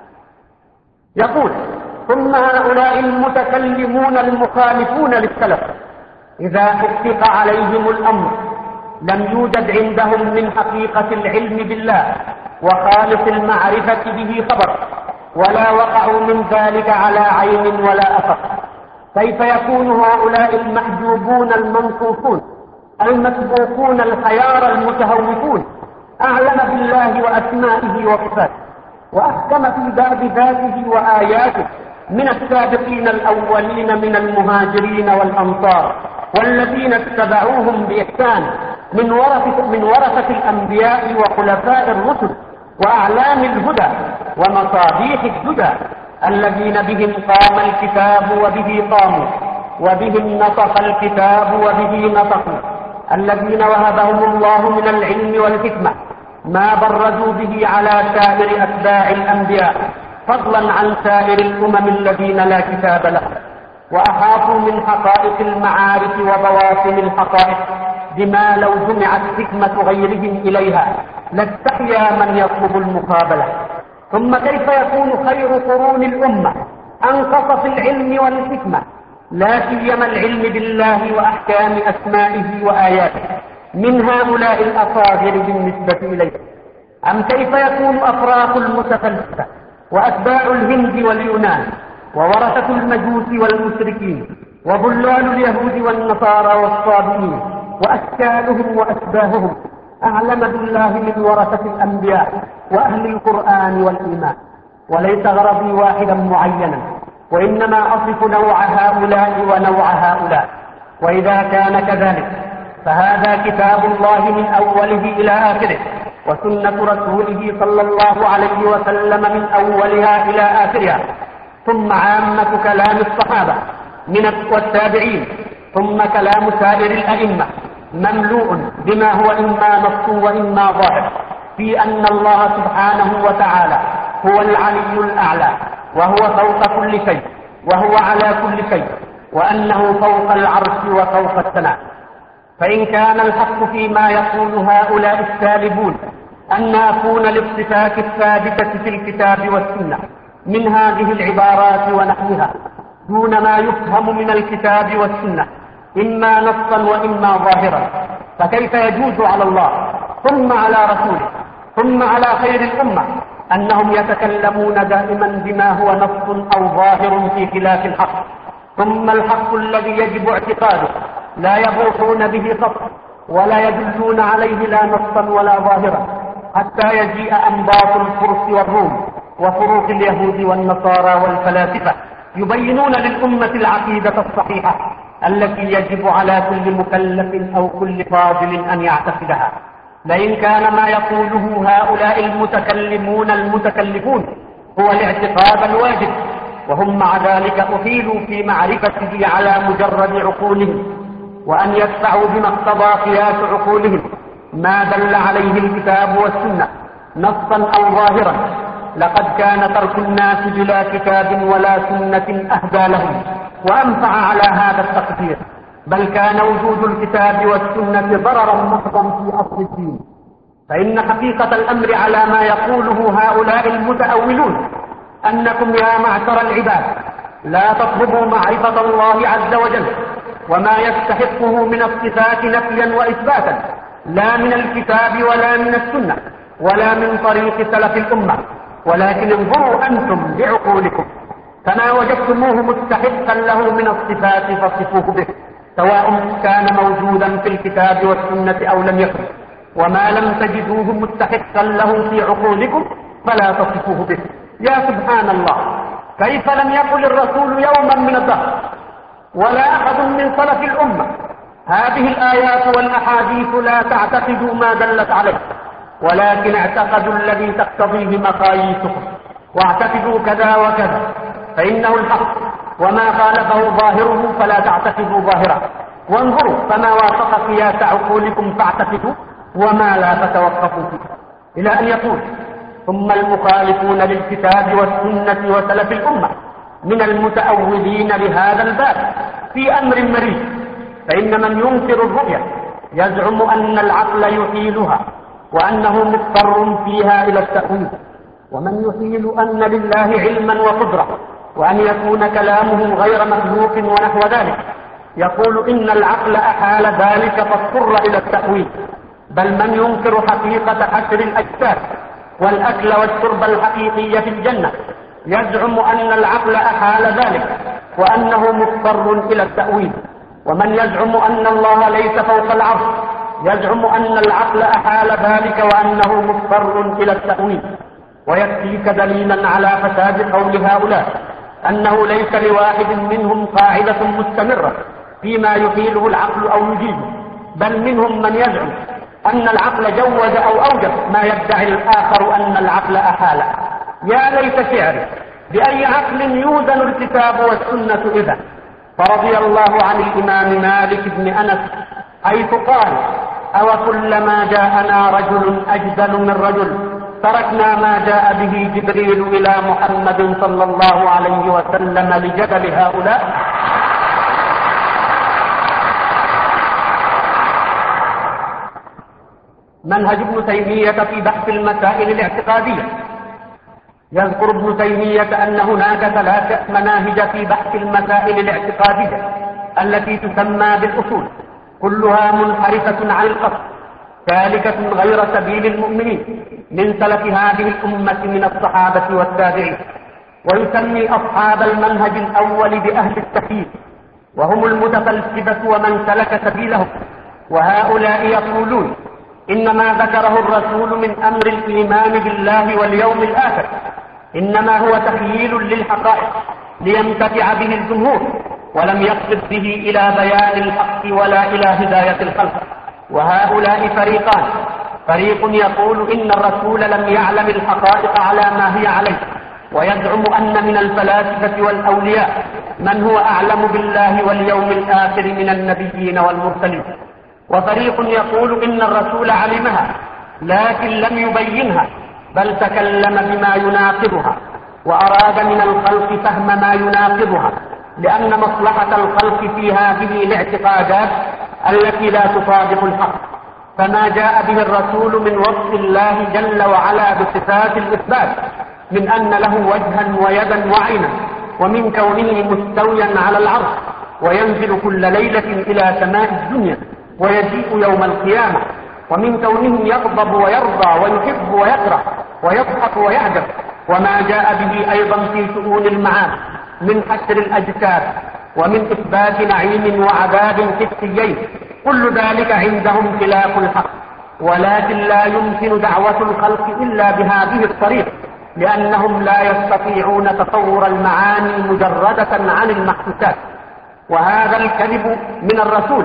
يقول: ثم هؤلاء المتكلمون المخالفون للسلف إذا حقق عليهم الأمر لم يوجد عندهم من حقيقة العلم بالله وخالص المعرفة به خبر، ولا وقعوا من ذلك على عين ولا أثر. كيف يكون هؤلاء المحجوبون المنصوصون المسبوقون الخيار المتهوفون أعلم بالله وأسمائه وصفاته وأحكم في باب ذاته وآياته من السابقين الأولين من المهاجرين والأنصار والذين اتبعوهم بإحسان من ورثة الأنبياء وخلفاء الرسل وأعلام الهدى ومصابيح الهدى الذين بهم قام الكتاب وبه قاموا وبهم نطق الكتاب وبه نطقوا، الذين وهبهم الله من العلم والحكمة ما برزوا به على سائر أتباع الأنبياء فضلا عن سائر الأمم الذين لا كتاب لهم، وأحاطوا من حقائق المعارف وبواطن الحقائق بما لو جمعت حكمة غيرهم إليها لاستحيا من يطلب المقابلة. ثم كيف يكون خير قرون الأمة أنقص في العلم والحكمة لا سيما العلم بالله وأحكام أسمائه وآياته من هؤلاء الأصاغر بالنسبة إليه؟ أم كيف يكون أفراق المتفلسفة وأتباع الهند واليونان وورثة المجوس والمشركين وضلال اليهود والنصارى والصابئين وأشكالهم وأشباههم أعلم بالله من ورثة الأنبياء وأهل القرآن والإيمان؟ وليس غرضي واحدا معينا، وإنما أصف نوع هؤلاء ونوع هؤلاء. وإذا كان كذلك فهذا كتاب الله من أوله إلى آخره، وسنة رسوله صلى الله عليه وسلم من أولها إلى آخرها، ثم عامة كلام الصحابة والتابعين، ثم كلام سائر الأئمة مملوء بما هو إما نص وإما ظاهر في أن الله سبحانه وتعالى هو العلي الأعلى، وهو فوق كل شيء، وهو على كل شيء، وأنه فوق العرش وفوق السماء. فإن كان الحق فيما يقول هؤلاء السالبون أن أكون للصفات الثابتة في الكتاب والسنة من هذه العبارات ونحوها دون ما يفهم من الكتاب والسنة إما نصا وإما ظاهرا، فكيف يجوز على الله ثم على رسوله ثم على خير الأمة أنهم يتكلمون دائما بما هو نص أو ظاهر في خلاف الحق، ثم الحق الذي يجب اعتقاده لا يبوحون به خط ولا يدلون عليه لا نصا ولا ظاهرا، حتى يجيء أنباط الفرس والروم وفروق اليهود والنصارى والفلاسفة يبينون للأمة العقيدة الصحيحة التي يجب على كل مكلف أو كل فاضل أن يعتقدها. لئن كان ما يقوله هؤلاء المتكلمون المتكلفون هو الاعتقاد الواجب، وهم مع ذلك أحيلوا في معرفته على مجرد عقولهم، وأن يدفعوا بما اقتضى قياس عقولهم ما دل عليه الكتاب والسنة نصا أو ظاهرا، لقد كان ترك الناس بلا كتاب ولا سنة أهدى لهم وأنفع على هذا التقدير، بل كان وجود الكتاب والسنة ضررا محضا في أصل الدين. فإن حقيقة الأمر على ما يقوله هؤلاء المتأولون أنكم يا معشر العباد لا تطلبوا معرفة الله عز وجل وما يستحقه من الصفات نفيا وإثباتا لا من الكتاب ولا من السنة ولا من طريق سلف الأمة، ولكن انظروا أنتم بعقولكم فما وجدتموه مستحقا له من الصفات فصفوه به، سواء كان موجودا في الكتاب والسنة أو لم يكن، وما لم تجدوه مستحقا له في عقولكم فلا تصفوه به. يا سبحان الله، كيف لم يقل الرسول يوما من الدهر ولا أحد من سلف الأمة هذه الآيات والأحاديث لا تعتقدوا ما دلت عليه، ولكن اعتقدوا الذي تقتضيه مقاييسكم، واعتقدوا كذا وكذا فإنه الحق، وما خالفه ظاهره فلا تعتقدوا ظاهره، وانظروا فما وافق قياس عقولكم فاعتقدوا وما لا فتوقفوا فيه. إلى أن يقول ثم المخالفون للكتاب والسنة وسلف الأمة من المتأولين لهذا الباب في أمر مريض، فإن من ينكر الرؤية يزعم أن العقل يحيلها وأنه مضطر فيها إلى التأويل، ومن يحيل أن لله علما وقدرة وأن يكون كلامه غير مخلوق ونحو ذلك يقول إن العقل أحال ذلك فاضطر إلى التأويل. بل من ينكر حقيقة حشر الأجساد والأكل والشرب الحقيقي في الجنة، يزعم أن العقل أحال ذلك وأنه مضطر إلى التأويل. ومن يزعم أن الله ليس فوق العرش يزعم أن العقل أحال ذلك وأنه مضطر إلى التأويل. ويكفيك دليلا على فساد قول هؤلاء أنه ليس لواحد منهم قاعدة مستمرة فيما يحيله العقل أو يجيزه، بل منهم من يزعم أن العقل جوز أو أوجب ما يدعي الآخر أن العقل أحال. يا ليت شعري بأي عقل يوزن الكتاب والسنة إذا. فرضي الله عن الإمام مالك بن أنس حيث قال: أو كلما جاءنا رجل أجدل من رجل تركنا ما جاء به جبريل إلى محمد صلى الله عليه وسلم لجدل هؤلاء. منهج ابن تيمية في بحث المسائل الاعتقادية. يذكر ابن تيمية أن هناك 3 مناهج في بحث المسائل الاعتقادية التي تسمى بالأصول، كلها منحرفة عن القصد، سالكة غير سبيل المؤمنين من سلف هذه الأمة من الصحابة والتابعين. ويسمي أصحاب المنهج الأول بأهل التكييف، وهم المتفلسفة ومن سلك سبيلهم. وهؤلاء يقولون إنما ذكره الرسول من أمر الإيمان بالله واليوم الآخر إنما هو تخييل للحقائق لينتفع به الجمهور، ولم يقصد به إلى بيان الحق ولا إلى هداية الخلق. وهؤلاء فريقان: فريق يقول إن الرسول لم يعلم الحقائق على ما هي عليه، ويزعم أن من الفلاسفة والأولياء من هو أعلم بالله واليوم الآخر من النبيين والمرسلين. وفريق يقول إن الرسول علمها لكن لم يبينها، بل تكلم بما يناقضها وأراد من الخلق فهم ما يناقضها، لأن مصلحة الخلق في هذه الاعتقادات التي لا تصادق الحق. فما جاء به الرسول من وصف الله جل وعلا بصفات الإثبات، من أن له وجها ويدا وعينا، ومن كونه مستويا على العرش وينزل كل ليلة إلى سماء الدنيا ويجيء يوم القيامة، ومن كونه يغضب ويرضى ويحب ويكره ويضحك ويعجب، وما جاء به أيضا في شؤون المعاد من حشر الأجساد ومن إثبات نعيم وعذاب حسيين. كل ذلك عندهم خلاف الحق، ولكن لا يمكن دعوة الخلق إلا بهذه الطريقة، لأنهم لا يستطيعون تصور المعاني مجردة عن المحسوسات. وهذا الكذب من الرسول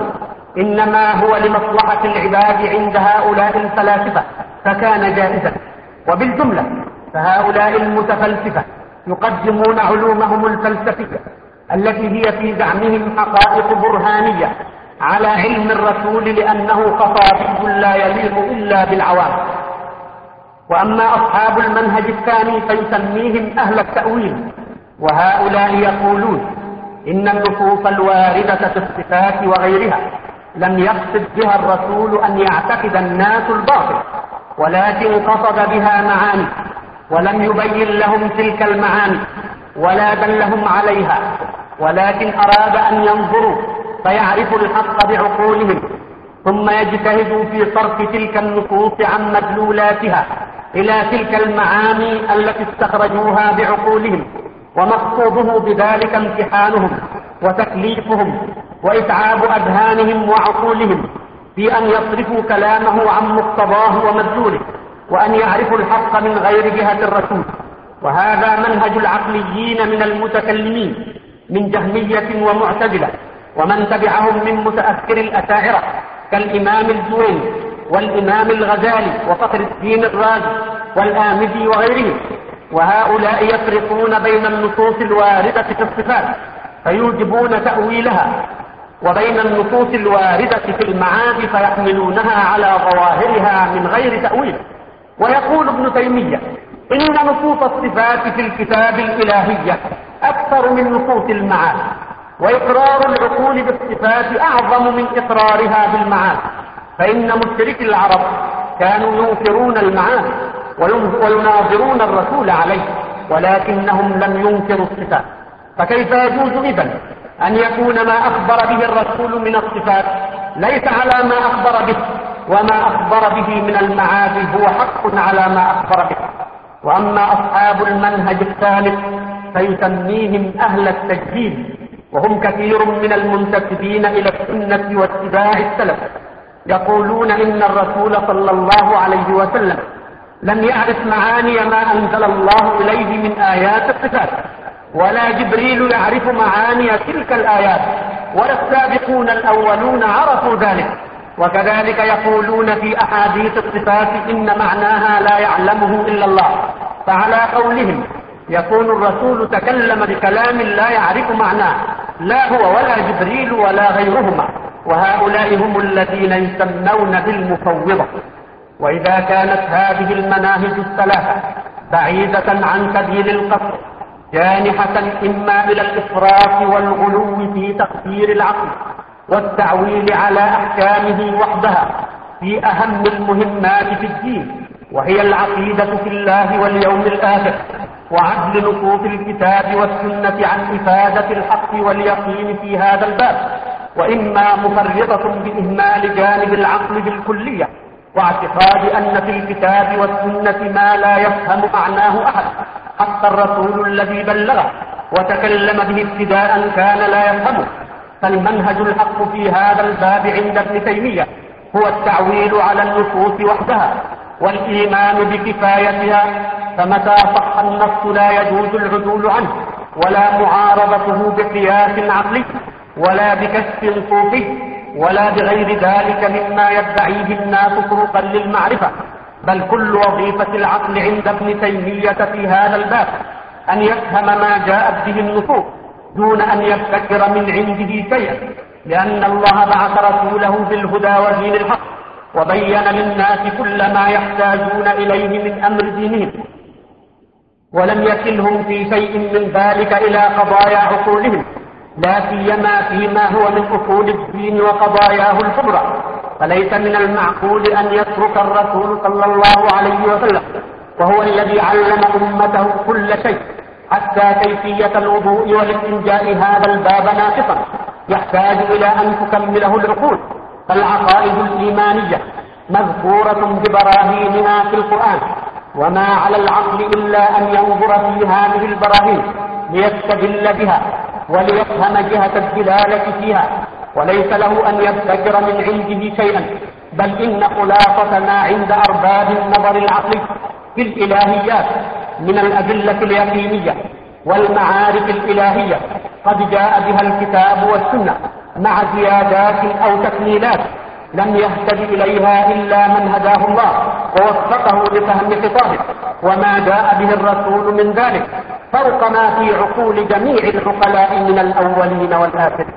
إنما هو لمصلحة العباد عند هؤلاء الفلاسفة فكان جائزا. وبالجملة فهؤلاء المتفلسفة يقدمون علومهم الفلسفية التي هي في زعمهم حقائق برهانية على علم الرسول، لأنه خطابي لا يليق إلا بالعوام. وأما أصحاب المنهج الثاني فيسميهم أهل التأويل، وهؤلاء يقولون إن النصوص الواردة في الصفات وغيرها لم يقصد بها الرسول أن يعتقد الناس الباطل، ولكن قصد بها معاني، ولم يبين لهم تلك المعاني ولا دلهم عليها، ولكن أراد أن ينظروا فيعرفوا الحق بعقولهم، ثم يجتهدوا في صرف تلك النصوص عن مدلولاتها إلى تلك المعاني التي استخرجوها بعقولهم. ومقصوده بذلك امتحانهم وتكليفهم وإتعاب أذهانهم وعقولهم في أن يصرفوا كلامه عن مقتضاه ومدلوله، وأن يعرفوا الحق من غير جهة الرسول. وهذا منهج العقليين من المتكلمين من جهمية ومعتزلة ومن تبعهم من متأخر الأشاعرة كالإمام الجويني والإمام الغزالي وفخر الدين الرازي والآمدي وغيرهم. وهؤلاء يفرقون بين النصوص الواردة في الصفات فيوجبون تأويلها، وبين النصوص الواردة في المعاد فيحملونها على ظواهرها من غير تأويل. ويقول ابن تيمية إن نصوص الصفات في الكتاب الإلهية أكثر من نصوص المعاد، وإقرار العقول بالصفات أعظم من إقرارها بالمعاد، فإن مشركي العرب كانوا ينكرون المعاد ويناظرون الرسول عليه، ولكنهم لم ينكروا الصفات. فكيف يجوز إذن أن يكون ما أخبر به الرسول من الصفات ليس على ما أخبر به، وما أخبر به من المعاد هو حق على ما أخبر به؟ وأما أصحاب المنهج الثالث فيسميهم أهل التجديد، وهم كثير من المنتسبين إلى السنة واتباع السلف، يقولون إن الرسول صلى الله عليه وسلم لم يعرف معاني ما أنزل الله إليه من آيات الصفات، ولا جبريل يعرف معاني تلك الآيات، ولا السابقون الأولون عرفوا ذلك. وكذلك يقولون في أحاديث الصفات إن معناها لا يعلمه إلا الله، فعلى قولهم يكون الرسول تكلم بكلام لا يعرف معناه، لا هو ولا جبريل ولا غيرهما، وهؤلاء هم الذين يسمون بالمفوضة. وإذا كانت هذه المناهج الثلاثة بعيدة عن سبيل القصد، جانحة إما إلى الإفراط والغلو في تقدير العقل والتعويل على أحكامه وحدها في أهم المهمات في الدين، وهي العقيدة في الله واليوم الآخر، وعدل نصوص الكتاب والسنة عن إفادة الحق واليقين في هذا الباب، وإما مفرطة بإهمال جانب العقل بالكلية، واعتقاد أن في الكتاب والسنة ما لا يفهم معناه أحد، حتى الرسول الذي بلغه وتكلم به ابتداء كان لا يفهمه. فالمنهج الحق في هذا الباب عند ابن تيمية هو التعويل على النصوص وحدها والإيمان بكفايتها، فمتى صح النص لا يجوز العدول عنه، ولا معارضته بقياس عقلي ولا بكشف صوفي ولا بغير ذلك مما يدعيه الناس طرقا للمعرفة، بل كل وظيفة العقل عند ابن تيمية في هذا الباب أن يفهم ما جاءت به النصوص دون أن يبتكر من عنده شيئا، لأن الله بعث رسوله بالهدى ودين الحق وبين للناس كل ما يحتاجون إليه من أمر دينهم، ولم يكلهم في شيء من ذلك إلى قضايا عقولهم، لا سيما فيما هو من أصول الدين وقضاياه الكبرى. فليس من المعقول أن يترك الرسول صلى الله عليه وسلم وهو الذي علم أمته كل شيء حتى كيفية الوضوء والاستنجاء هذا الباب ناقصا يحتاج إلى أن تكمله العقول. فالعقائد الإيمانية مذكورة ببراهينها في القرآن، وما على العقل إلا أن ينظر في هذه البراهين ليستدل بها وليفهم جهة الدلالة فيها، وليس له أن يبتكر من عنده شيئا، بل إن خلاصة ما عند أرباب النظر العقلي في الإلهيات من الأدلة اليقينية والمعارف الإلهية قد جاء بها الكتاب والسنة مع زيادات أو تكميلات لم يهتد إليها إلا من هداه الله ووفقه لفهم خطابه، وما جاء به الرسول من ذلك فوق ما في عقول جميع العقلاء من الأولين والآخرين.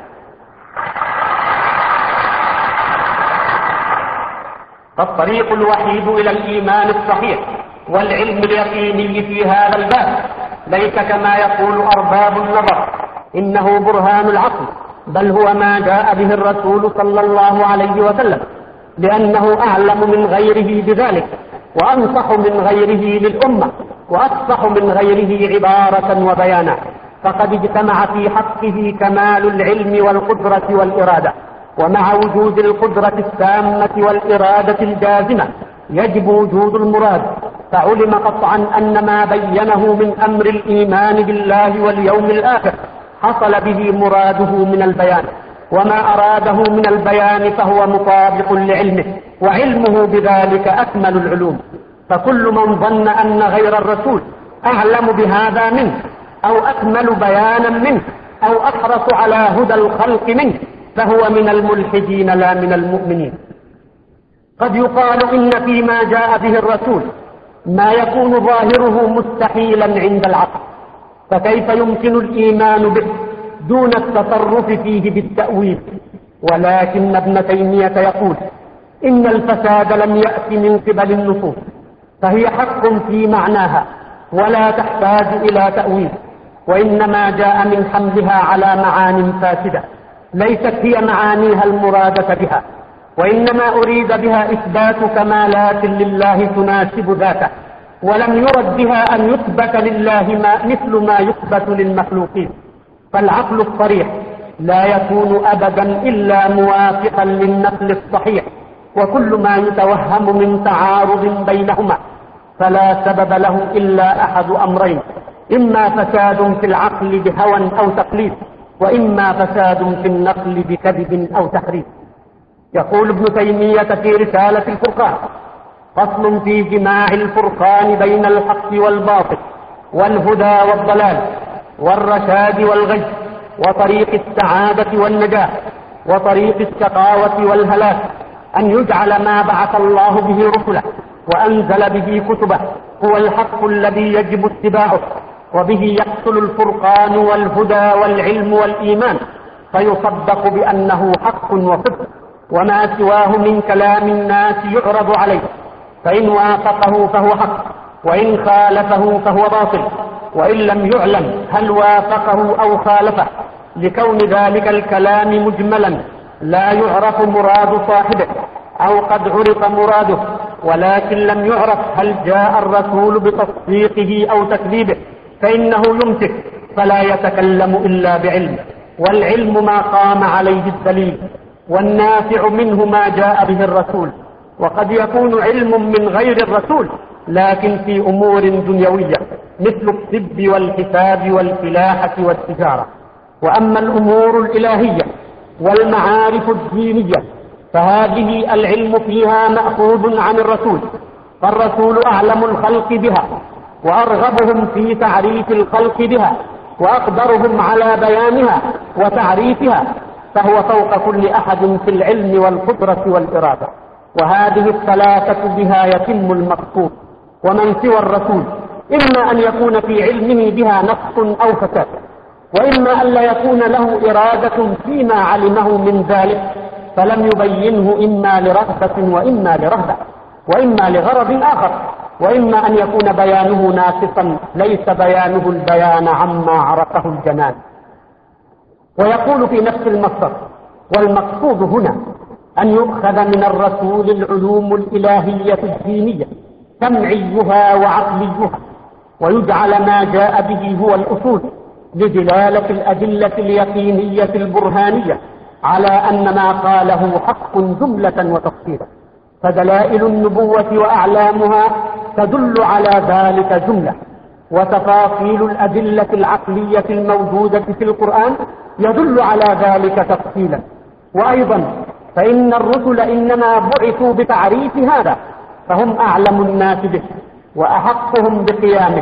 فالطريق الوحيد إلى الإيمان الصحيح والعلم اليقيني في هذا الباب ليس كما يقول أرباب النظر إنه برهان العقل، بل هو ما جاء به الرسول صلى الله عليه وسلم، لأنه أعلم من غيره بذلك وأنصح من غيره للأمة وأفصح من غيره عبارة وبيانا، فقد اجتمع في حقه كمال العلم والقدرة والإرادة، ومع وجود القدرة التامة والإرادة الجازمة يجب وجود المراد، فعلم قطعا أن ما بينه من أمر الإيمان بالله واليوم الآخر حصل به مراده من البيان، وما أراده من البيان فهو مطابق لعلمه، وعلمه بذلك أكمل العلوم. فكل من ظن أن غير الرسول أعلم بهذا منه أو أكمل بيانا منه أو أحرص على هدى الخلق منه فهو من الملحدين لا من المؤمنين. قد يقال إن فيما جاء به الرسول ما يكون ظاهره مستحيلا عند العقل، فكيف يمكن الإيمان به دون التصرف فيه بالتأويل؟ ولكن ابن تيمية يقول إن الفساد لم يأت من قبل النصوص، فهي حق في معناها ولا تحتاج إلى تأويل، وإنما جاء من حملها على معان فاسدة ليست هي معانيها المرادة بها، وإنما أريد بها إثبات كمالات لله تناسب ذاته، ولم يرد بها أن يثبت لله مثل ما يثبت للمخلوقين. فالعقل الصريح لا يكون أبدا إلا موافقا للنقل الصحيح، وكل ما يتوهم من تعارض بينهما فلا سبب له إلا أحد أمرين: إما فساد في العقل بهوى أو تقليد، وإما فساد في النقل بكذب أو تحريف. يقول ابن تيمية في رسالة الفرقان: فصل في جماع الفرقان بين الحق والباطل، والهدى والضلال، والرشاد والغي، وطريق السعادة والنجاة، وطريق الشقاوة والهلاك، أن يجعل ما بعث الله به رسله وأنزل به كتبه هو الحق الذي يجب اتباعه، وبه يحصل الفرقان والهدى والعلم والإيمان، فيصدق بأنه حق وصدق، وما سواه من كلام الناس يعرض عليه، فإن وافقه فهو حق، وإن خالفه فهو باطل، وإن لم يعلم هل وافقه أو خالفه، لكون ذلك الكلام مجملا لا يعرف مراد صاحبه، أو قد عرف مراده ولكن لم يعرف هل جاء الرسول بتصديقه أو تكذيبه، فإنه يمسك فلا يتكلم إلا بعلم، والعلم ما قام عليه الدليل، والنافع منه ما جاء به الرسول. وقد يكون علم من غير الرسول لكن في أمور دنيوية مثل الطب والحساب والفلاحة والتجارة. وأما الأمور الإلهية والمعارف الدينية فهذه العلم فيها مأخوذ عن الرسول، فالرسول أعلم الخلق بها، وأرغبهم في تعريف الخلق بها، وأقدرهم على بيانها وتعريفها، فهو فوق كل أحد في العلم والقدرة والإرادة. وهذه الثلاثة بها يتم المقصود. ومن سوى الرسول إما أن يكون في علمه بها نقص أو فساد، وإما أن لا يكون له إرادة فيما علمه من ذلك فلم يبينه، إما لرغبة وإما لرهبة، وإما لغرض آخر، وإما أن يكون بيانه ناقصا ليس بيانه البيان عما عرفه الجنان. ويقول في نفس المصدر: والمقصود هنا أن يؤخذ من الرسول العلوم الإلهية الدينية سمعيها وعقليها، ويجعل ما جاء به هو الأصول لدلالة الأدلة اليقينية البرهانية على أن ما قاله حق جملة وتفصيلا، فدلائل النبوة وأعلامها تدل على ذلك جملة، وتفاصيل الأدلة العقلية الموجودة في القرآن يدل على ذلك تفصيلا. وأيضا فإن الرسل إنما بعثوا بتعريف هذا، فهم أعلم الناس به وأحقهم بقيامه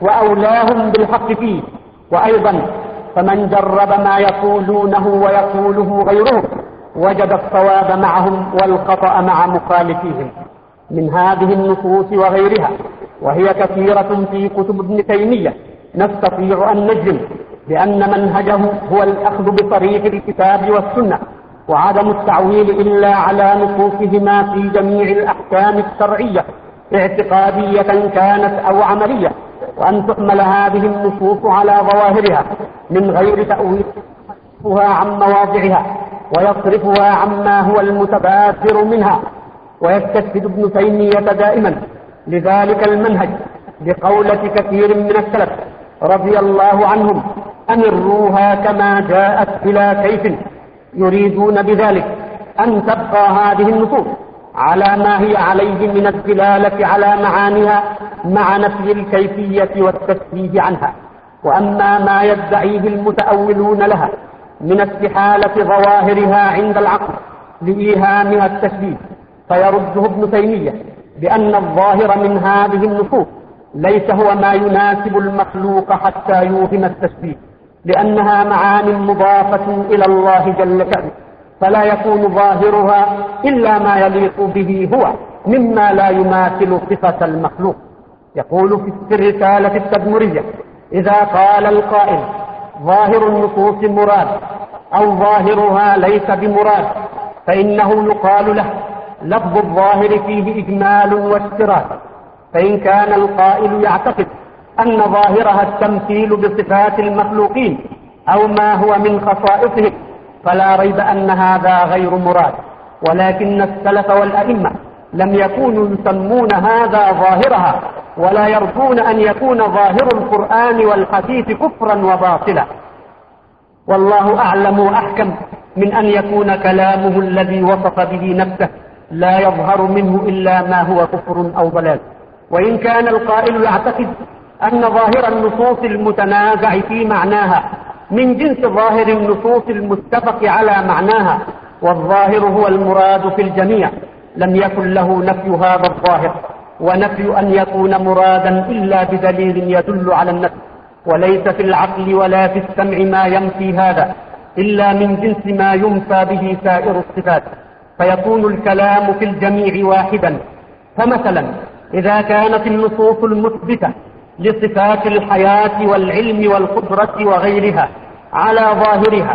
وأولاهم بالحق فيه. وأيضا فمن جرب ما يقولونه ويقوله غيرهم وجد الصواب معهم والخطأ مع مخالفيهم من هذه النصوص وغيرها، وهي كثيرة في كتب ابن تيمية. نستطيع أن نجزم بأن منهجه هو الأخذ بصريح الكتاب والسنة، وعدم التعويل إلا على نصوصهما في جميع الأحكام الشرعية اعتقادية كانت أو عملية، وأن تحمل هذه النصوص على ظواهرها من غير تأويلها عن مواضعها ويصرفها عما هو المتبادر منها. ويستشهد ابن تيمية دائما لذلك المنهج بقولة كثير من السلف رضي الله عنهم: أمروها كما جاءت بلا كيف، يريدون بذلك أن تبقى هذه النصوص على ما هي عليه من الدلالة على معانيها مع نفي الكيفية والتشبيه عنها. وأما ما يدعيه المتأولون لها من استحالة ظواهرها عند العقل لإيهامها التشبيه فيرده ابن تيمية بأن الظاهر من هذه النصوص ليس هو ما يناسب المخلوق حتى يوهم التشبيه، لأنها معان مضافة إلى الله جل شأنه، فلا يكون ظاهرها إلا ما يليق به هو مما لا يماثل صفة المخلوق. يقول في الرسالة التدمرية: إذا قال القائل ظاهر النصوص مراد أو ظاهرها ليس بمراد، فإنه يقال له لفظ الظاهر فيه إجمال واشتراك. فإن كان القائل يعتقد أن ظاهرها التمثيل بصفات المخلوقين أو ما هو من خصائصهم فلا ريب أن هذا غير مراد، ولكن السلف والأئمة لم يكونوا يسمون هذا ظاهرها، ولا يرجون أن يكون ظاهر القرآن والحديث كفرا وباطلا. والله أعلم وأحكم من أن يكون كلامه الذي وصف به نفسه لا يظهر منه إلا ما هو كفر أو ضلال. وإن كان القائل يعتقد أن ظاهر النصوص المتنازع في معناها من جنس ظاهر النصوص المتفق على معناها، والظاهر هو المراد في الجميع، لم يكن له نفي هذا الظاهر ونفي أن يكون مرادا إلا بدليل يدل على النفي، وليس في العقل ولا في السمع ما ينفي هذا إلا من جنس ما ينفى به سائر الصفات، فيكون الكلام في الجميع واحدا. فمثلا إذا كانت النصوص المثبتة لصفات الحياة والعلم والقدرة وغيرها على ظاهرها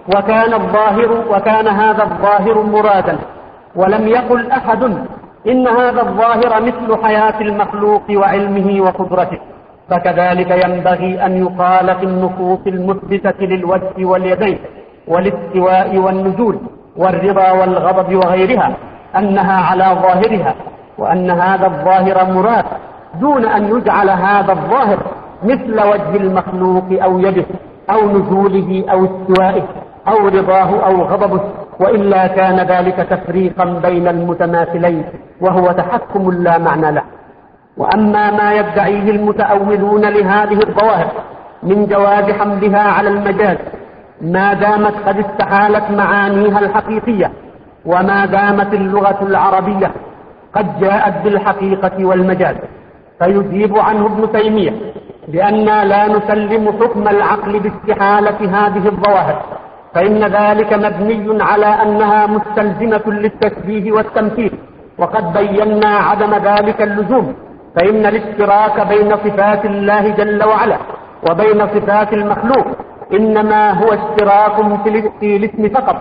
وكان هذا الظاهر مرادا، ولم يقل أحد إن هذا الظاهر مثل حياة المخلوق وعلمه وقدرته، فكذلك ينبغي أن يقال في النصوص المثبتة للوجه واليدين والاستواء والنزول والرضا والغضب وغيرها أنها على ظاهرها، وأن هذا الظاهر مراد، دون أن يجعل هذا الظاهر مثل وجه المخلوق أو يده أو نزوله أو استوائه أو رضاه أو غضبه، وإلا كان ذلك تفريقا بين المتماثلين وهو تحكم لا معنى له. وأما ما يدعيه المتأولون لهذه الظواهر من جواز حملها على المجاز ما دامت قد استحالت معانيها الحقيقية، وما دامت اللغة العربية قد جاءت بالحقيقة والمجاز، فيجيب عنه ابن تيمية بأننا لا نسلم حكم العقل باستحالة هذه الظواهر، فإن ذلك مبني على أنها مستلزمة للتشبيه والتمثيل، وقد بينا عدم ذلك اللزوم، فإن الاشتراك بين صفات الله جل وعلا وبين صفات المخلوق إنما هو اشتراك في الاسم فقط،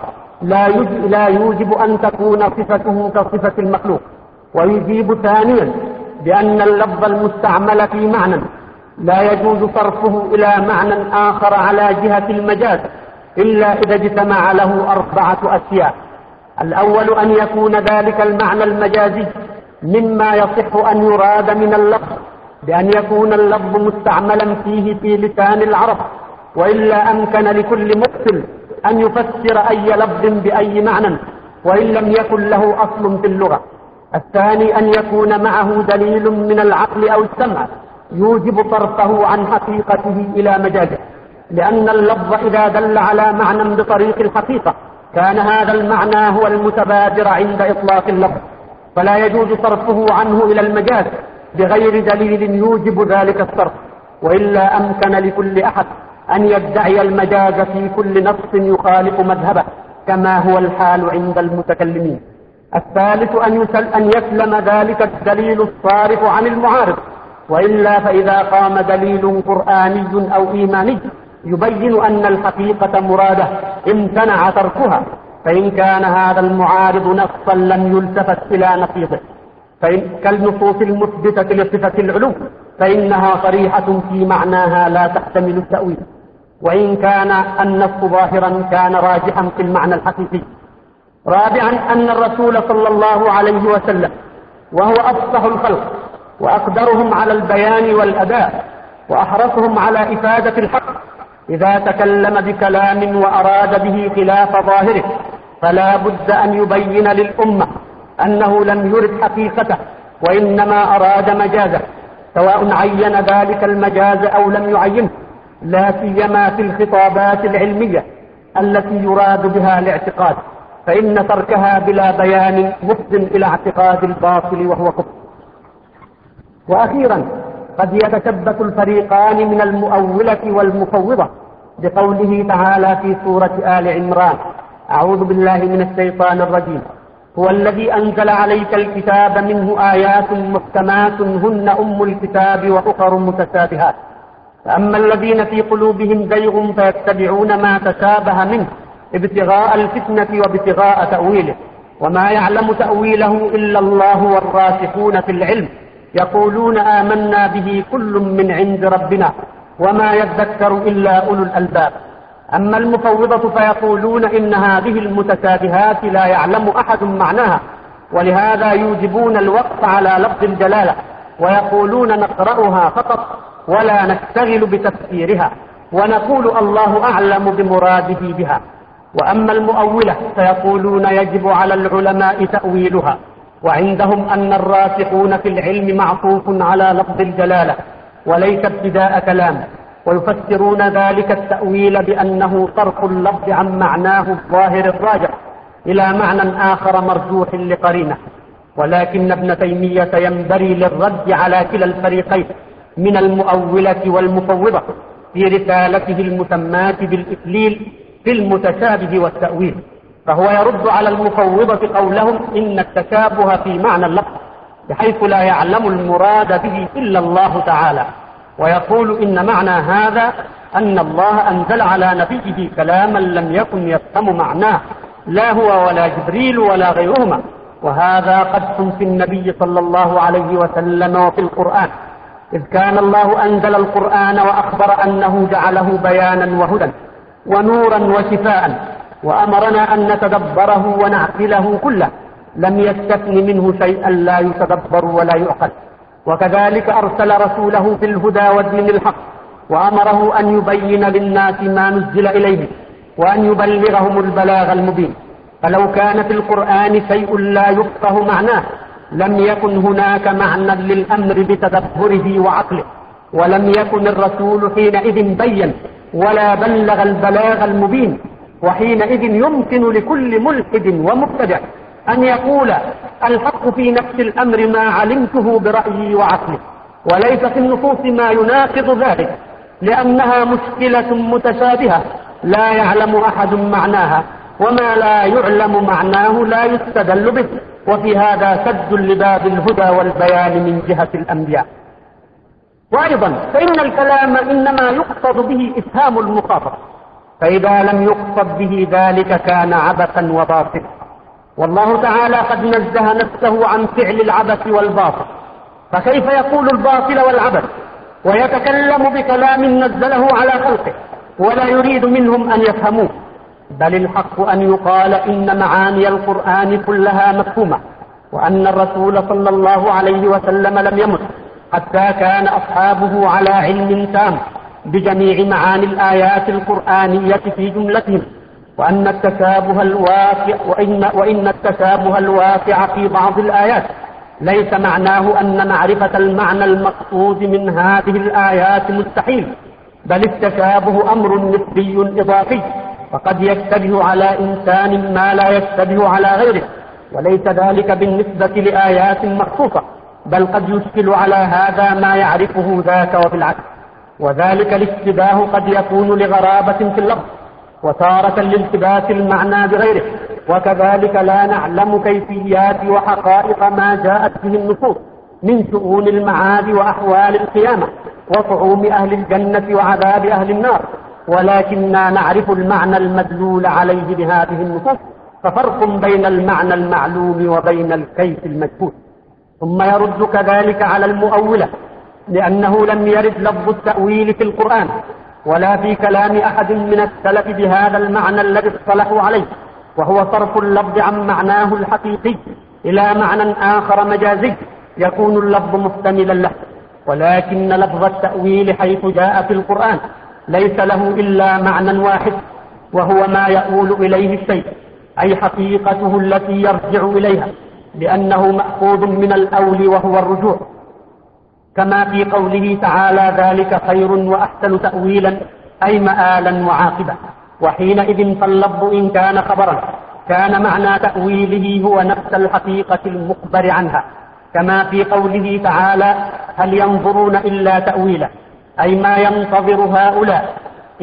لا يوجب أن تكون صفته كصفة المخلوق. ويجيب ثانيا بأن اللفظ المستعمل في معنى لا يجوز صرفه إلى معنى آخر على جهة المجاز إلا إذا اجتمع له 4 أشياء. الأول أن يكون ذلك المعنى المجازي مما يصح أن يراد من اللفظ، بأن يكون اللفظ مستعملا فيه في لسان العرب، وإلا أمكن لكل مقتل أن يفسر أي لفظ بأي معنى وإن لم يكن له أصل في اللغة. الثاني أن يكون معه دليل من العقل أو السمع يوجب صرفه عن حقيقته إلى مجازه، لأن اللفظ إذا دل على معنى بطريق الحقيقة كان هذا المعنى هو المتبادر عند إطلاق اللفظ، فلا يجوز صرفه عنه إلى المجاز بغير دليل يوجب ذلك الصرف، وإلا أمكن لكل أحد أن يدعي المجاز في كل نص يخالف مذهبه كما هو الحال عند المتكلمين. الثالث أن يسلم ذلك الدليل الصارف عن المعارض، وإلا فإذا قام دليل قرآني أو إيماني يبين أن الحقيقة مرادة امتنع تركها، فإن كان هذا المعارض نصا لم يلتفت إلى نقيضه، كالنصوص المثبتة لصفة العلو فإنها صريحة في معناها لا تحتمل التأويل، وإن كان النص ظاهرا كان راجحا في المعنى الحقيقي. رابعا أن الرسول صلى الله عليه وسلم وهو أفصح الخلق وأقدرهم على البيان والأداء وأحرصهم على إفادة الحق إذا تكلم بكلام وأراد به خلاف ظاهره فلا بد أن يبين للأمة أنه لم يرد حقيقته وإنما أراد مجازه، سواء عين ذلك المجاز أو لم يعينه، لا سيما في الخطابات العلمية التي يراد بها الاعتقاد، فإن تركها بلا بيان مفض إلى اعتقاد الباطل وهو كفر. وأخيرا قد يتشبث الفريقان من المؤولة والمفوضة بقوله تعالى في سورة آل عمران: أعوذ بالله من الشيطان الرجيم: هو الذي أنزل عليك الكتاب منه آيات محكمات هن أم الكتاب وأخر متشابهات، فأما الذين في قلوبهم زيغ فيتبعون ما تشابه منه ابتغاء الفتنة وابتغاء تأويله، وما يعلم تأويله إلا الله والراسخون في العلم يقولون آمنا به كل من عند ربنا وما يذكر إلا أولو الألباب. أما المفوضة فيقولون إن هذه المتشابهات لا يعلم أحد معناها، ولهذا يوجبون الوقف على لفظ الجلالة ويقولون نقرأها فقط ولا نشتغل بتفسيرها ونقول الله أعلم بمراده بها. وأما المؤولة فيقولون يجب على العلماء تأويلها وعندهم أن الراسخون في العلم معطوف على لفظ الجلالة وليس ابتداء كلام، ويفسرون ذلك التأويل بأنه صرف اللفظ عن معناه الظاهر الراجح إلى معنى آخر مرجوح لقرينه. ولكن ابن تيمية ينبري للرد على كلا الفريقين من المؤولة والمفوضة في رسالته المسماة بالإكليل في المتشابه والتأويل، فهو يرد على المفوضة قولهم إن التشابه في معنى اللفظ بحيث لا يعلم المراد به إلا الله تعالى، ويقول إن معنى هذا أن الله أنزل على نبيه كلاما لم يكن يفهم معناه لا هو ولا جبريل ولا غيرهما، وهذا قدح في النبي صلى الله عليه وسلم وفي القرآن، إذ كان الله أنزل القرآن وأخبر أنه جعله بيانا وهدى ونورا وشفاء، وأمرنا أن نتدبره ونعقله كله، لم يستثن منه شيئا لا يتدبر ولا يعقل. وكذلك أرسل رسوله في الهدى ودين الحق، وأمره أن يبين للناس ما نزل إليه وأن يبلغهم البلاغ المبين. فلو كان في القرآن شيء لا يفقه معناه لم يكن هناك معنى للأمر بتدبره وعقله، ولم يكن الرسول حينئذ بين ولا بلغ البلاغ المبين، وحينئذ يمكن لكل ملحد ومبتدع أن يقول الحق في نفس الأمر ما علمته برأيي وعقلي، وليس في النصوص ما يناقض ذلك، لأنها مشكلة متشابهة لا يعلم أحد معناها، وما لا يعلم معناه لا يستدل به، وفي هذا سد لباب الهدى والبيان من جهة الأنبياء. وأيضا فإن الكلام إنما يقصد به إفهام المخاطب، فإذا لم يقصد به ذلك كان عبثا وباطلا، والله تعالى قد نزه نفسه عن فعل العبث والباطل، فكيف يقول الباطل والعبث ويتكلم بكلام نزله على خلقه ولا يريد منهم أن يفهموه؟ بل الحق أن يقال إن معاني القرآن كلها مفهومة، وأن الرسول صلى الله عليه وسلم لم يمت حتى كان أصحابه على علم تام بجميع معاني الآيات القرآنية في جملتهم، وإن التشابه الواقع في بعض الآيات ليس معناه أن معرفة المعنى المقصود من هذه الآيات مستحيل، بل التشابه أمر نسبي إضافي، فقد يشتبه على إنسان ما لا يشتبه على غيره، وليس ذلك بالنسبة لآيات مخصوصة، بل قد يشكل على هذا ما يعرفه ذاك وبالعكس. وذلك الاشتباه قد يكون لغرابة في اللفظ، وتارة لالتباس المعنى بغيره، وكذلك لا نعلم كيفيات وحقائق ما جاءت به النصوص من شؤون المعاد وأحوال القيامة وطعوم أهل الجنة وعذاب أهل النار، ولكننا نعرف المعنى المدلول عليه بهذه النصوص، ففرق بين المعنى المعلوم وبين الكيف المجهول. ثم يرد كذلك على المؤولة، لأنه لم يرد لفظ التأويل في القرآن ولا في كلام أحد من السلف بهذا المعنى الذي اصطلحوا عليه، وهو صرف اللفظ عن معناه الحقيقي إلى معنى آخر مجازي يكون اللفظ محتملا له. ولكن لفظ التأويل حيث جاء في القرآن ليس له إلا معنى واحد، وهو ما يؤول إليه الشيء، أي حقيقته التي يرجع إليها، لأنه مأخوذ من الأول وهو الرجوع، كما في قوله تعالى ذلك خير وأحسن تأويلا أي مآلا وعاقبة. وحينئذ فاللفظ إن كان خبرا كان معنى تأويله هو نفس الحقيقة المخبر عنها، كما في قوله تعالى هل ينظرون إلا تأويله، أي ما ينتظر هؤلاء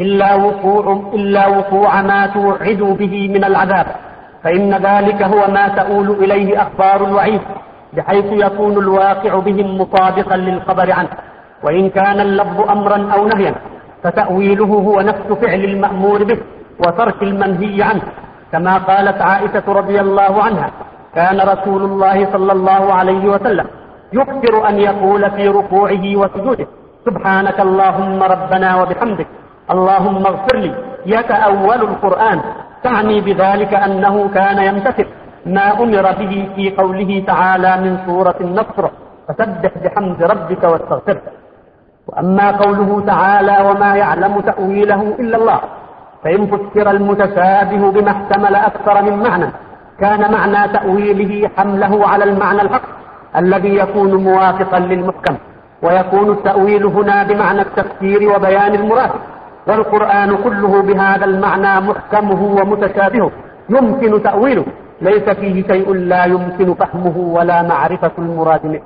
إلا وقوع ما توعدوا به من العذاب، فإن ذلك هو ما تؤول إليه أخبار الوعيد، بحيث يكون الواقع بهم مطابقا للخبر عنه. وإن كان اللفظ أمرا أو نهيا فتأويله هو نفس فعل المأمور به وترك المنهي عنه، كما قالت عائشة رضي الله عنها كان رسول الله صلى الله عليه وسلم يكثر أن يقول في ركوعه وسجوده سبحانك اللهم ربنا وبحمدك اللهم اغفر لي، يتأول القرآن، تعني بذلك أنه كان يمتثل ما أمر به في قوله تعالى من سورة النصر فسبح بحمد ربك واستغفره. وأما قوله تعالى وما يعلم تأويله إلا الله، فإن فسر المتشابه بما احتمل أكثر من معنى كان معنى تأويله حمله على المعنى الحق الذي يكون موافقا للمحكم، ويكون التأويل هنا بمعنى التفسير وبيان المراد، والقرآن كله بهذا المعنى محكمه ومتشابهه يمكن تأويله، ليس فيه شيء لا يمكن فهمه ولا معرفة المراد منه.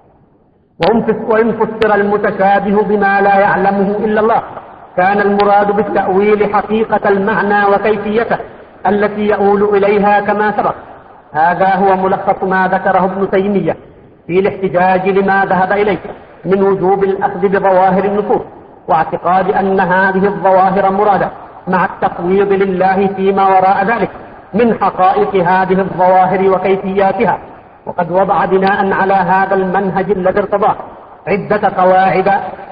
وإن فسر المتشابه بما لا يعلمه إلا الله كان المراد بالتأويل حقيقة المعنى وكيفيته التي يؤول إليها كما سبق. هذا هو ملخص ما ذكره ابن تيمية في الاحتجاج لما ذهب إليه من وجوب الأخذ بظواهر النصوص، واعتقاد أن هذه الظواهر مرادة مع التفويض لله فيما وراء ذلك من حقائق هذه الظواهر وكيفياتها. وقد وضع بناء على هذا المنهج الذي ارتضاه عدة قواعد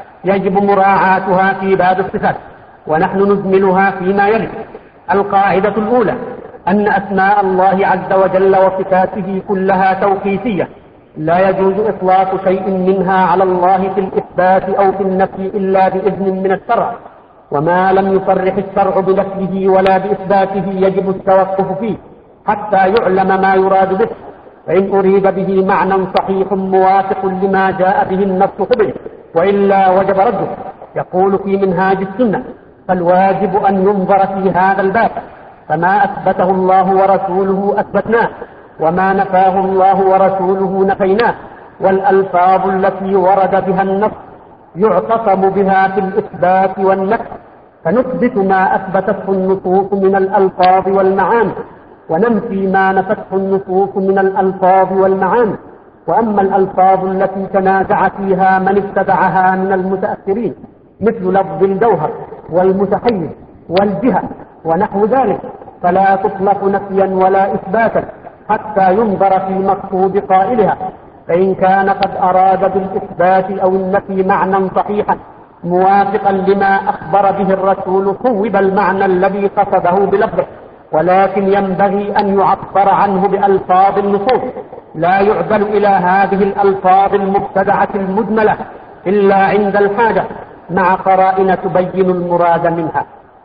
يجب مراعاتها في باب الصفات، ونحن نجملها فيما يلي. القاعدة الأولى أن أسماء الله عز وجل وصفاته كلها توقيفية، لا يجوز إطلاق شيء منها على الله في الإثبات أو في النفي إلا بإذن من الشرع، وما لم يصرح الشرع بنفيه ولا بإثباته يجب التوقف فيه حتى يعلم ما يراد به، فإن أريد به معنى صحيح موافق لما جاء به النص قبل، وإلا وجب رده. يقول في منهاج السنة: فالواجب أن ينظر في هذا الباب، فما أثبته الله ورسوله أثبتناه، وما نفاه الله ورسوله نفيناه، والألفاظ التي ورد بها النص يعتصم بها في الإثبات والنفي، فنثبت ما أثبتته النصوص من الألفاظ والمعاني، وننفي ما نفته النصوص من الألفاظ والمعاني. وأما الألفاظ التي تنازع فيها من اتبعها من المتأخرين مثل لفظ الجوهر والمتحيز والجهة ونحو ذلك فلا تطلق نفيا ولا إثباتا حتى ينظر في مقصود قائلها، فإن كان قد أراد بالإثبات أو النفي معنى صحيحا موافقا لما أخبر به الرسول صوب المعنى الذي قصده بلفظه، ولكن ينبغي أن يعبر عنه بألفاظ النصوص، لا يعدل إلى هذه الألفاظ المبتدعة المجملة إلا عند الحاجة مع قرائن تبين المراد منها.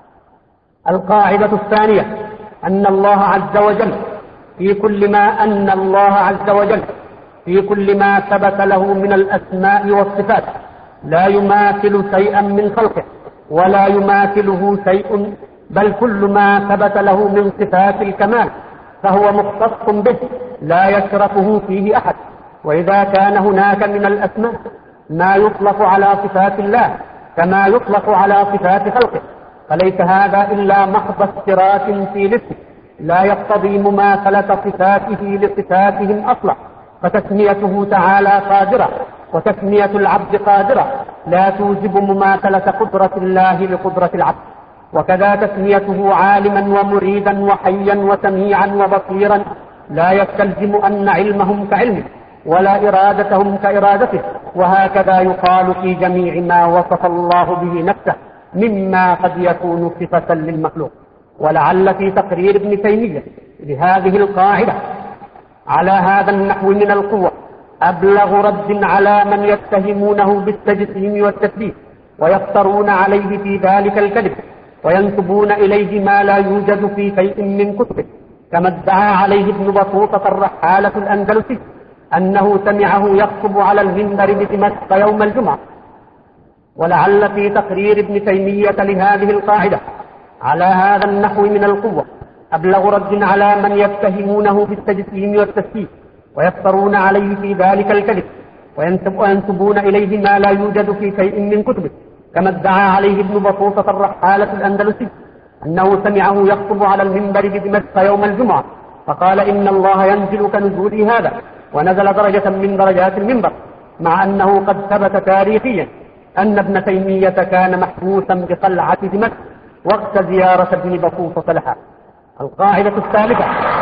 القاعدة الثانية أن الله عز وجل في كل ما ثبت له من الأسماء والصفات لا يماثل شيئا من خلقه ولا يماثله شيء، بل كل ما ثبت له من صفات الكمال فهو مختص به لا يشركه فيه أحد. وإذا كان هناك من الأسماء ما يطلق على صفات الله كما يطلق على صفات خلقه، فليس هذا إلا محض اشتراك في الاسم لا يقتضي مماثلة صفاته لصفاتهم أصلا، فتسميته تعالى قادرة وتسمية العبد قادرة لا توجب مماثلة قدرة الله لقدرة العبد، وكذا تسميته عالما ومريدا وحيا وسميعا وبصيرا لا يستلزم أن علمهم كعلمه ولا إرادتهم كإرادته، وهكذا يقال في جميع ما وصف الله به نفسه مما قد يكون صفة للمخلوق. ولعل في تقرير ابن تيمية لهذه القاعدة على هذا النحو من القوة أبلغ رد على من يتهمونه بالتجسيم والتثبيت ويفترون عليه في ذلك الكذب وينسبون إليه ما لا يوجد في شيء من كتبه، كما ادعى عليه ابن بطوطة الرحالة الأندلسي أنه سمعه يخطب على المنبر بدمشق يوم الجمعة. ولعل في تقرير ابن تيمية لهذه القاعدة على هذا النحو من القوة أبلغ رد على من يتهمونه بالتجسيم والتثبيت ويفترون عليه في ذلك الكذب وينسبون إليه ما لا يوجد في شيء من كتبه، كما ادعى عليه ابن بطوطة الرحالة الأندلسي أنه سمعه يخطب على المنبر بدمشق يوم الجمعة فقال إن الله ينزل كنزول هذا، ونزل درجة من درجات المنبر، مع أنه قد ثبت تاريخيا أن ابن تيمية كان محبوسا بقلعة دمشق وقت زيارة ابن بطوطة لها. القاعدة الثالثة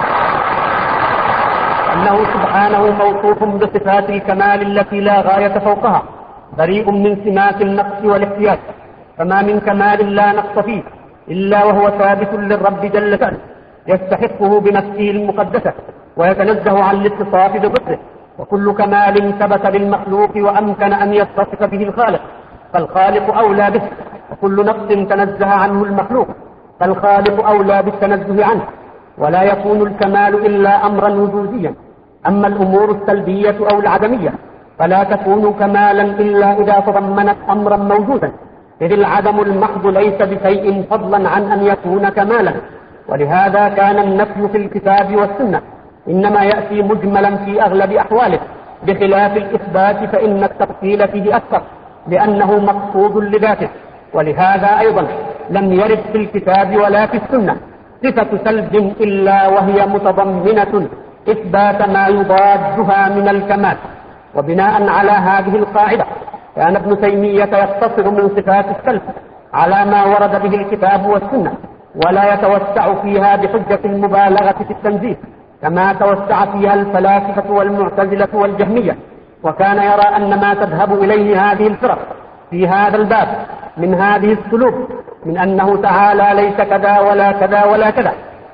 أنه سبحانه موصوف بصفات الكمال التي لا غاية فوقها، بريء من سمات النقص والاحتياج، فما من كمال لا نقص فيه إلا وهو ثابت للرب جل شأنه يستحقه بنفسه المقدسة ويتنزه عن الاتصاف بضده، وكل كمال ثبت للمخلوق وأمكن أن يتصف به الخالق فالخالق أولى به، وكل نقص تنزه عنه المخلوق فالخالق أولى بالتنزه عنه. ولا يكون الكمال إلا أمرا وجوديا. أما الأمور السلبية أو العدمية فلا تكون كمالا إلا إذا تضمنت أمرا موجودا، إذ العدم المحض ليس بشيء فضلا عن أن يكون كمالا. ولهذا كان النفي في الكتاب والسنة إنما يأتي مجملا في أغلب أحواله، بخلاف الإثبات فإن التفصيل فيه أكثر لأنه مقصود لذاته. ولهذا أيضا لم يرد في الكتاب ولا في السنة صفة سلب إلا وهي متضمنة إثبات ما يضادها من الكمال. وبناء على هذه القاعدة كان ابن تيمية يقتصر من صفات السلب على ما ورد به الكتاب والسنة، ولا يتوسع فيها بحجة المبالغة في التنزيه كما توسع فيها الفلاسفة والمعتزلة والجهمية. وكان يرى أن ما تذهب إليه هذه الفرق في هذا الباب من هذه السلوك من أنه تعالى ليس كذا ولا كذا ولا كذا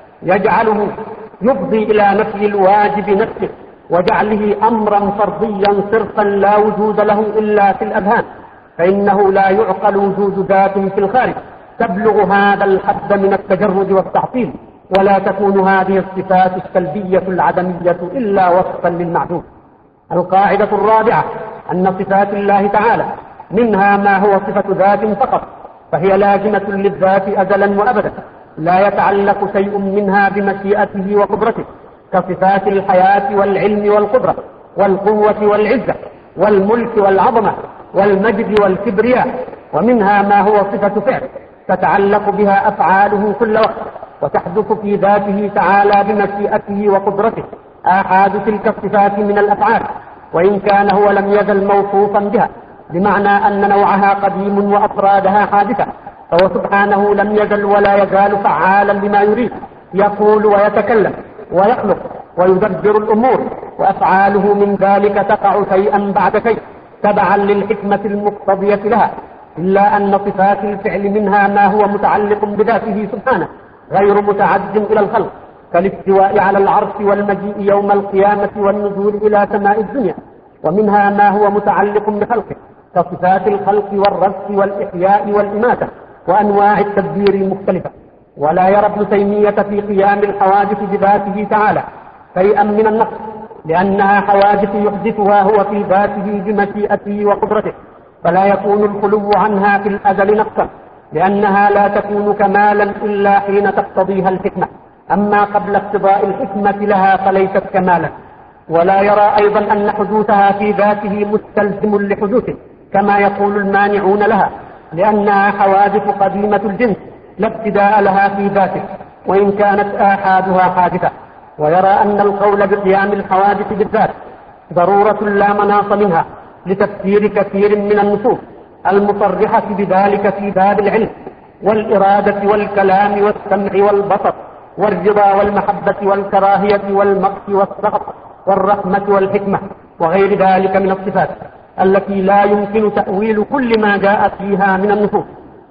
يجعله يفضي إلى نفي الواجب نفسه وجعله أمرا فرضيا صرفا لا وجود له إلا في الأذهان، فإنه لا يعقل وجود ذات في الخارج تبلغ هذا الحد من التجرد والتعطيل، ولا تكون هذه الصفات السلبية العدمية إلا وصفا للمعدوم. القاعدة الرابعة أن صفات الله تعالى منها ما هو صفة ذات فقط، فهي لازمة للذات أزلا وأبدا، لا يتعلق شيء منها بمشيئته وقدرته، كصفات الحياة والعلم والقدرة والقوة والعزة والملك والعظمة والمجد والكبرياء. ومنها ما هو صفة فعل تتعلق بها أفعاله كل وقت، وتحدث في ذاته تعالى بمشيئته وقدرته آحاد تلك الصفات من الأفعال، وإن كان هو لم يزل موصوفا بها، بمعنى أن نوعها قديم وأفرادها حادثة، فهو سبحانه لم يزل ولا يزال فعالا لما يريد، يقول ويتكلم ويخلق ويدبر الأمور، وأفعاله من ذلك تقع شيئا بعد شيء تبعا للحكمة المقتضية لها، إلا أن صفات الفعل منها ما هو متعلق بذاته سبحانه غير متعد إلى الخلق، كالاستواء على العرش والمجيء يوم القيامة والنزول إلى سماء الدنيا. ومنها ما هو متعلق بخلقه كصفات الخلق والرزق والإحياء والإماتة وأنواع التدبير المختلفة. ولا يرى ابن تيمية في قيام الحوادث بذاته تعالى شيئا من النقص، لأنها حوادث يحدثها هو في ذاته بمشيئته وقدرته، فلا يكون الخلو عنها في الأزل نقصا، لأنها لا تكون كمالا إلا حين تقتضيها الحكمة، أما قبل اقتضاء الحكمة لها فليست كمالا. ولا يرى أيضا أن حدوثها في ذاته مستلزم لحدوثه كما يقول المانعون لها، لأنها حوادث قديمة الجنس لا ابتداء لها في ذاته وإن كانت آحادها حادثة. ويرى أن القول بقيام الحوادث بالذات ضرورة لا مناص منها لتفسير كثير من النصوص المصرحة بذلك في باب العلم والإرادة والكلام والسمع والبصر والرضا والمحبة والكراهية والمقت والسخط والرحمة والحكمة وغير ذلك من الصفات التي لا يمكن تأويل كل ما جاء فيها من النصوص.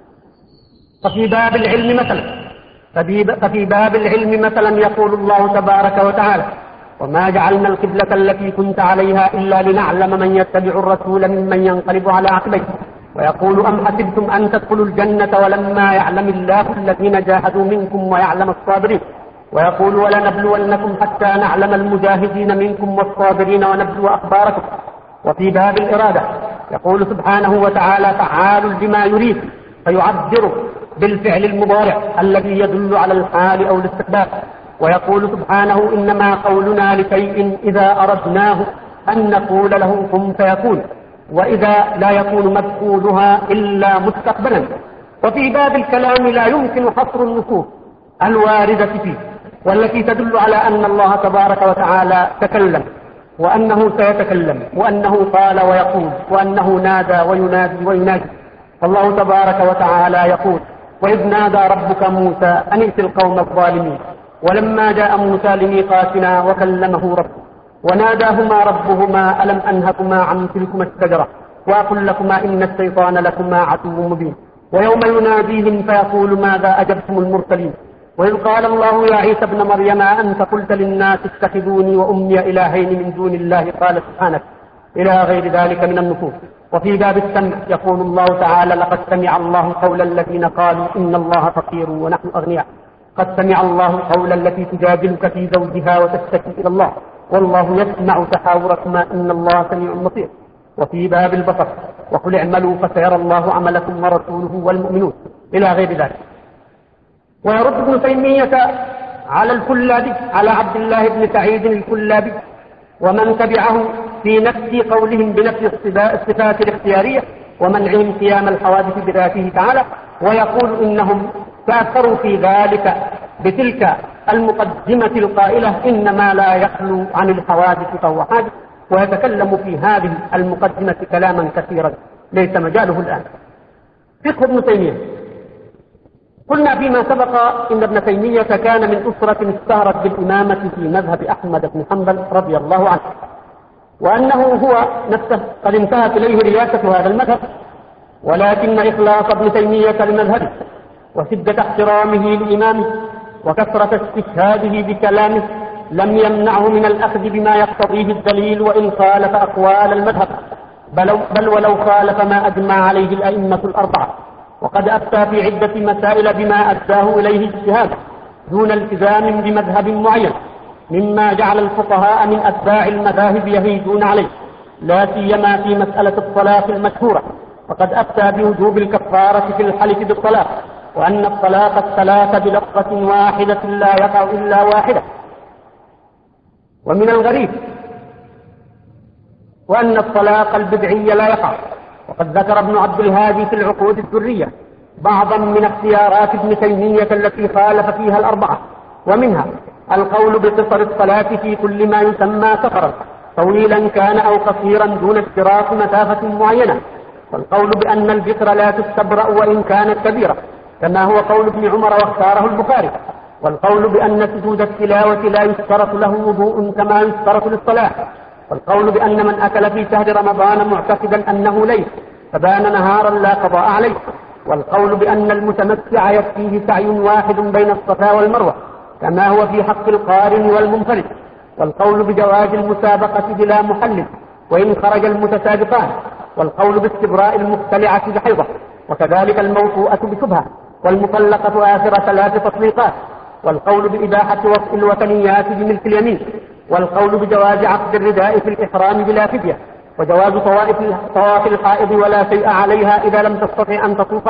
ففي باب العلم مثلا يقول الله تبارك وتعالى: وما جعلنا القبلة التي كنت عليها إلا لنعلم من يتبع الرسول ممن ينقلب على عقبيه. ويقول: أم حسبتم أن تدخلوا الجنة ولما يعلم الله الذين جاهدوا منكم ويعلم الصابرين. ويقول: ولنبلونكم حتى نعلم المجاهدين منكم والصابرين ونبلو أخباركم. وفي باب الإرادة يقول سبحانه وتعالى: فعال لما يريد، فيعبر بالفعل المضارع الذي يدل على الحال أو الاستقبال. ويقول سبحانه: إنما قولنا لشيء إذا أردناه أن نقول له كن فيكون، وإذا لا يكون مفعولها إلا مستقبلا. وفي باب الكلام لا يمكن حصر النصوص الواردة فيه والتي تدل على أن الله تبارك وتعالى تكلم وأنه سيتكلم وأنه قال ويقول وأنه نادى وينادي وينادي. فالله تبارك وتعالى يقول: وإذ نادى ربك موسى أن ائت القوم الظالمين ولما جاء موسى لميقاتنا وكلمه ربه وناداهما ربهما ألم أنهكما عن تلكما الشجرة وأقل لكما إن الشيطان لكما عدو مبين. ويوم يناديهم فيقول: ماذا أجبتم المرسلين. وإذ قال الله يا عيسى ابن مريم أنت قلت للناس اتخذوني وأمي إلهين من دون الله قال سبحانك، إلى غير ذلك من النصوص. وفي باب السمع يقول الله تعالى: لقد سمع الله قول الذين قالوا إن الله فقير ونحن أغنياء. قد سمع الله قول التي تجادلك في زوجها وتشتكي إلى الله والله يسمع تحاوركما إن الله سميع بصير. وفي باب البصر وقل اعملوا فسيرى الله عملكم ورسوله والمؤمنون إلى غير ذلك. ويرد ابن تيمية على الكلابي على عبد الله بن سعيد الكلابي ومن تبعه في نفي قولهم بنفي الصفات الاختيارية ومنعهم قيام الحوادث بذاته تعالى، ويقول إنهم تأثروا في ذلك بتلك المقدمة القائلة إنما لا يخلو عن الحوادث فهو حادث، ويتكلم في هذه المقدمة كلاما كثيرا ليس مجاله الآن. فقه ابن تيمية. قلنا فيما سبق إن ابن تيمية كان من أسرة اشتهرت بالإمامة في مذهب أحمد بن حنبل رضي الله عنه، وأنه هو نفسه قد انتهت إليه رياسة هذا المذهب، ولكن إخلاص ابن تيمية لمذهبه وشدة احترامه لإمامه وكثرة استشهاده بكلامه لم يمنعه من الأخذ بما يقتضيه الدليل وإن خالف أقوال المذهب، بل ولو خالف ما أجمع عليه الأئمة الأربعة. وقد أفتى في عدة مسائل بما أداه إليه اجتهاد دون التزام بمذهب معين، مما جعل الفقهاء من أتباع المذاهب يهيجون عليه، لا سيما في مسألة الطلاق المشهورة. وقد أفتى بوجوب الكفارة في الحلف بالطلاق، وأن الطلاق الثلاث بلفظة واحدة لا يقع إلا واحدة. ومن الغريب وأن الطلاق البدعي لا يقع. وقد ذكر ابن عبد الهادي في العقود الدرية بعضا من اختيارات ابن تيمية التي خالف فيها الأربعة، ومنها القول بقصر الصلاة في كل ما يسمى سفرا طويلا كان أو قصيرا دون اشتراط مسافة معينة، والقول بأن البكر لا تستبرأ وإن كانت كبيرة كما هو قول ابن عمر واختاره البخاري، والقول بأن سجود التلاوة لا يشترط له وضوء كما يشترط للصلاة، والقول بأن من أكل في شهر رمضان معتقدا أنه ليل فبان نهارا لا قضاء عليه، والقول بأن المتمتع يكفيه سعي واحد بين الصفا والمروة كما هو في حق القارن والمنفرد، والقول بجواز المسابقة بلا محلل وإن خرج المتسابقان، والقول باستبراء المختلعة بحيضة، وكذلك الموطوءة بشبهة، والمطلقة آخر 3 تطليقات، والقول بإباحة وطء الوثنيات بملك اليمين، والقول بجواز عقد الرداء في الإحرام بلا فدية، وجواز طواف الحائض ولا شيء عليها إذا لم تستطع أن تطوف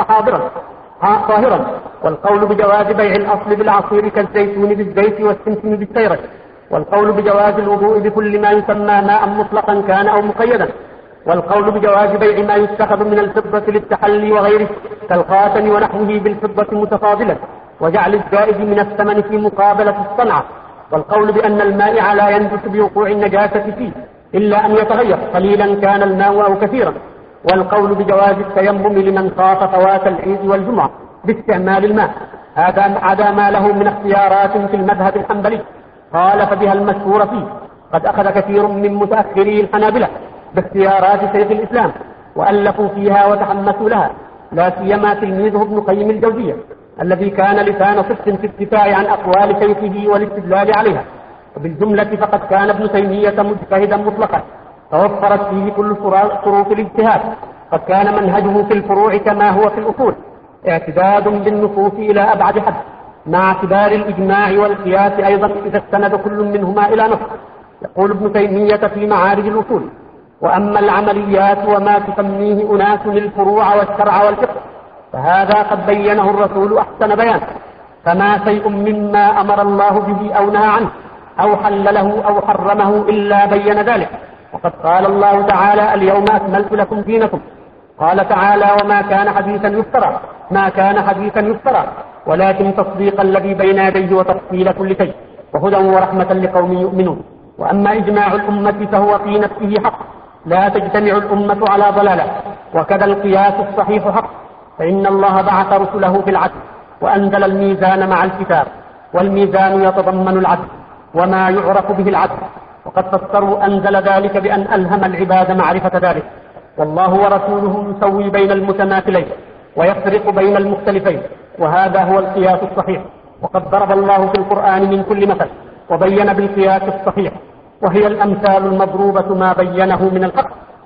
طاهرا، والقول بجواز بيع الأصل بالعصير كالزيتون بالزيت والسمسم بالسيرة، والقول بجواز الوضوء بكل ما يسمى ماء مطلقا كان أو مقيدا، والقول بجواز بيع ما يتخذ من الفضة للتحلي وغيره كالخاتم ونحوه بالفضة متفاضلا، وجعل الزائد من الثمن في مقابلة الصنعة، والقول بأن المائع لا ينجس بوقوع النجاسة فيه إلا أن يتغير قليلا كان الماء أو كثيرا، والقول بجواز التيمم لمن خاف فوات العيد والجمعة باستعمال الماء. هذا عدا ما له من اختيارات في المذهب الحنبلي خالف بها المشهور فيه. قد أخذ كثير من متأخري الحنابلة باختيارات شيخ الإسلام وألفوا فيها وتحمسوا لها، لا سيما تلميذه ابن قيم الجوزية الذي كان لسان صدق في الدفاع عن أقوال شيخه والاستدلال عليها. وبالجملة فقد كان ابن تيمية مجتهدا مطلقا توفرت فيه كل شروط الاجتهاد. قد كان منهجه في الفروع كما هو في الأصول اعتداد بالنصوص إلى أبعد حد مع اعتبار الإجماع والقياس أيضا إذا استند كل منهما إلى نص. يقول ابن تيمية في معارج الأصول: وأما العمليات وما تسميه أناس الفروع والشرع والفقه فهذا قد بينه الرسول أحسن بيان، فما شيء مما أمر الله به أو نهى عنه أو حلله أو حرمه إلا بين ذلك. وقد قال الله تعالى: اليوم أكملت لكم دينكم. قال تعالى: وما كان حديثا يفترى، ما كان حديثا يفترى ولكن تصديق الذي بين يديه وتفصيل كل شيء وهدى ورحمة لقوم يؤمنون. وأما إجماع الأمة فهو في نفسه حق، لا تجتمع الأمة على ضلالة. وكذا القياس الصحيح حق، فإن الله بعث رسله بالعدل وأنزل الميزان مع الكتاب، والميزان يتضمن العدل وما يعرف به العدل. وقد فسروا أنزل ذلك بأن ألهم العباد معرفة ذلك. والله ورسوله يسوي بين المتماثلين ويفرق بين المختلفين، وهذا هو القياس الصحيح. وقد ضرب الله في القرآن من كل مثل وبين بالقياس الصحيح، وهي الأمثال المضروبة ما بينه من الحق،